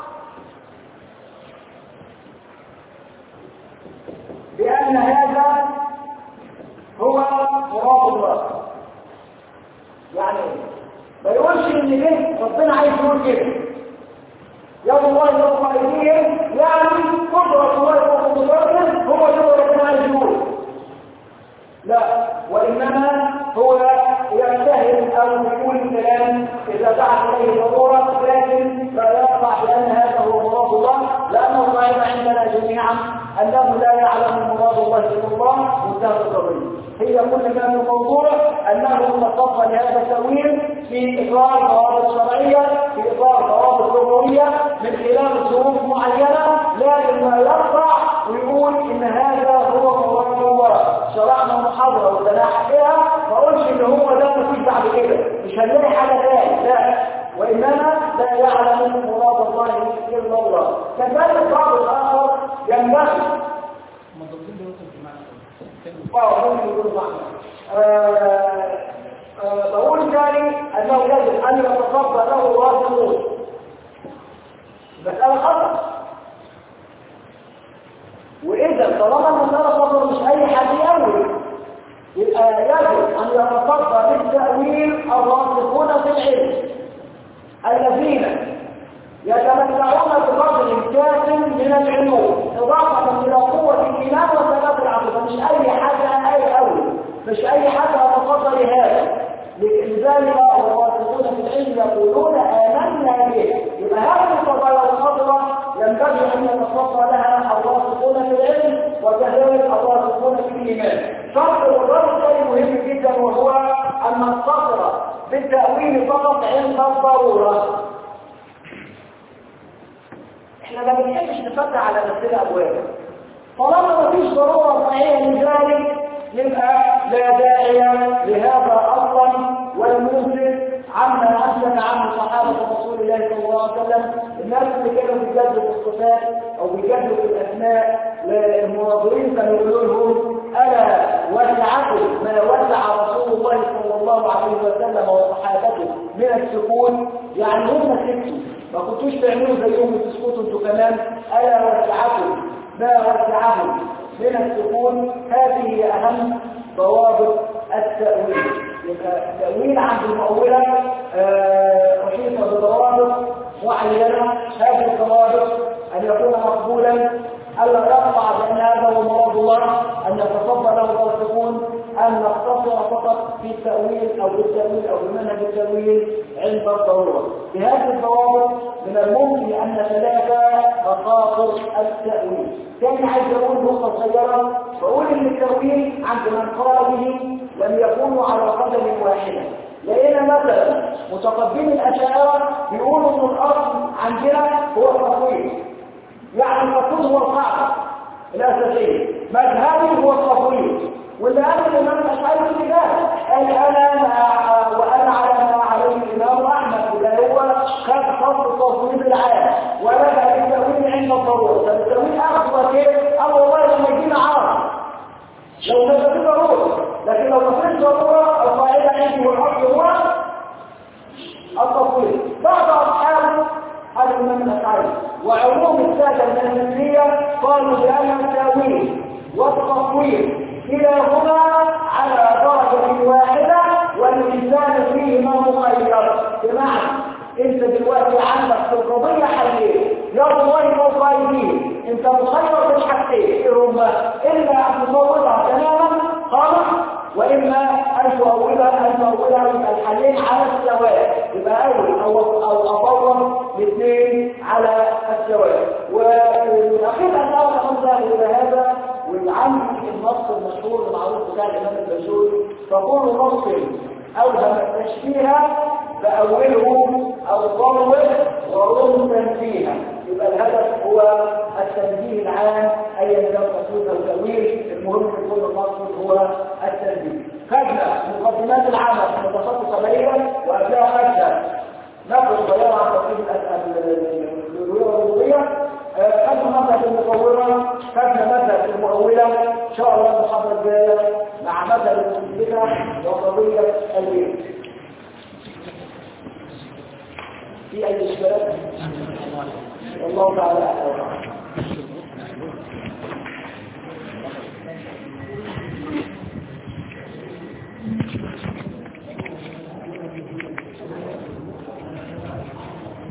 بان هذا هو مراد الله. يعني ما يقولش ان ليه ربنا عايز يقول كده يوم الله يوم ايديهم يعني قدرة الله فوق قدرته هو اللي ربنا عايز يقول. لا وانما هو يجتهد او يقول الكلام اذا دعت اليه ضروره لكن لا يقطع بان هذا هو مراد الله لانه قاعد عندنا جميعا انه لا يعلم مراد الله الا الله وانتهت القضيه. هي كل ما في الموضوع انه تصفى لهذا التأويل في اطار ضوابط شرعيه في اطار ضوابط لغويه من خلال ظروف معينه لكن ما يقطع ويقول ان هذا هو مراد الله. شرعنا محاضره وتلاحق فيها ما اقولش ان هو ده مفيش بعد كده مش هنلاقي حاجه ثانيه لا وانما لا يعلم مراد الله الا الله. كذلك بعض الاخر ينبغي بقول ثاني انه يجب ان يتصدى له الراسخون. مسألة خطأ. واذا طالما المسألة خطأ مش اي حد يأول يبقى يجب ان يتصدى للتأويل الراسخون في العلم الذين يتمتعون بقدر كاف من العلوم اضافه الى قوه الايمان وثبات العقيده. مش اي حاجه اي اول مش اي حاجه هتتصدى لهذا. لذلك الراسخون في العلم يقولون امنا به. يبقى هذه القضايا الخطره ينبغي ان يتصدى لها الراسخون في العلم وكذلك الراسخون في الايمان. شرط الرابط شيء مهم جدا وهو ان نقتصر بالتاويل فقط عند الضروره. احنا ما بنحبش نفتح على نفسنا ابواب. طالما ما فيش ضروره صحيحه لذلك يبقى لا داعي لهذا اصلا والمنزل عما امسك عنه صحابه رسول الله صلى الله عليه وسلم. الناس اللي كانوا بيجادلوا في الصفات او بيجادلوا في الاسماء المناظرين كانوا يقولوا لهم الا وسعكم ما وسع رسول الله صلى الله عليه وسلم وصحابته من السكون. يعني هم سكتوا ما كنتوش تعملوا زيهم وتسكتوا انتوا كمان. الا وسعكم ما وسعهم من السكون. هذه اهم ضوابط التأويل. يبقى التأويل عند المؤولة محيطة بضوابط معينة. هذه الضوابط أن يكون مقبولا ألا يقطع بأن هذا هو مراد الله أن يتصدى له الراسخون أن نقتصر فقط في التأويل أو بالتأويل أو بمنهج التأويل عند الضرورة. بهذه الضوابط من الممكن أن نتلافى مخاطر التأويل. ثاني عايز أقول نقطة صغيرة بقول إن التأويل عند من قال به لم يكونوا على قدم واحدة. لقينا مثلا متقدمين الأشاعرة بيقولوا إن الأصل عندنا هو التفويض. يعني التفويض هو القاعدة الأساسية. مذهبي هو التفويض. واللي قال الإمام الأشعري في ذلك قال وأنا على ما عليه الإمام أحمد اللي هو خد خط التفويض العام ورجع للتأويل عند الضرورة. فالتأويل أخذ كيف؟ أو والله لو ما في ضروره، لكن لو ما فيش ضروره القاعده عندي والاصل هو التطويل. بعض اصحاب هذا من الافعال وعموم الساده النسبيه قالوا بان التاويل والتطويل كلاهما على درجه واحده والانسان فيهما مخير. بمعنى انت دلوقتي عندك في القضيه حلين، يا الله موقعين، انت مخير في الحاجتين، ايه هما؟ اما ان تصورها تماما خالص، واما ان تؤولها الحلين على السواء، يبقى او اصور الاثنين على السواء. والاخير ان اقول الى هذا والعندي النص المشهور المعروف بتاع الامام البشوري، فكل نص اوهم التشبيه فأوله أو ضرب ورم تنفيها، يبقى الهدف هو التنبيه العام أي كان تصوير أو تأويل، المهم في كل المقصود هو التنبيه. خدنا مقدمات العمل متخصصة قليلا وقبلها خدنا نقل صغيرة عن ترتيب الألوهية والربوبية، خدنا مذهب المصورة، خدنا مذهب المؤولة، إن شاء الله المحاضرة الجاية مع مذهب المثبتة وقضية البيت. في أي إشكالات؟ والله تعالى أعلم.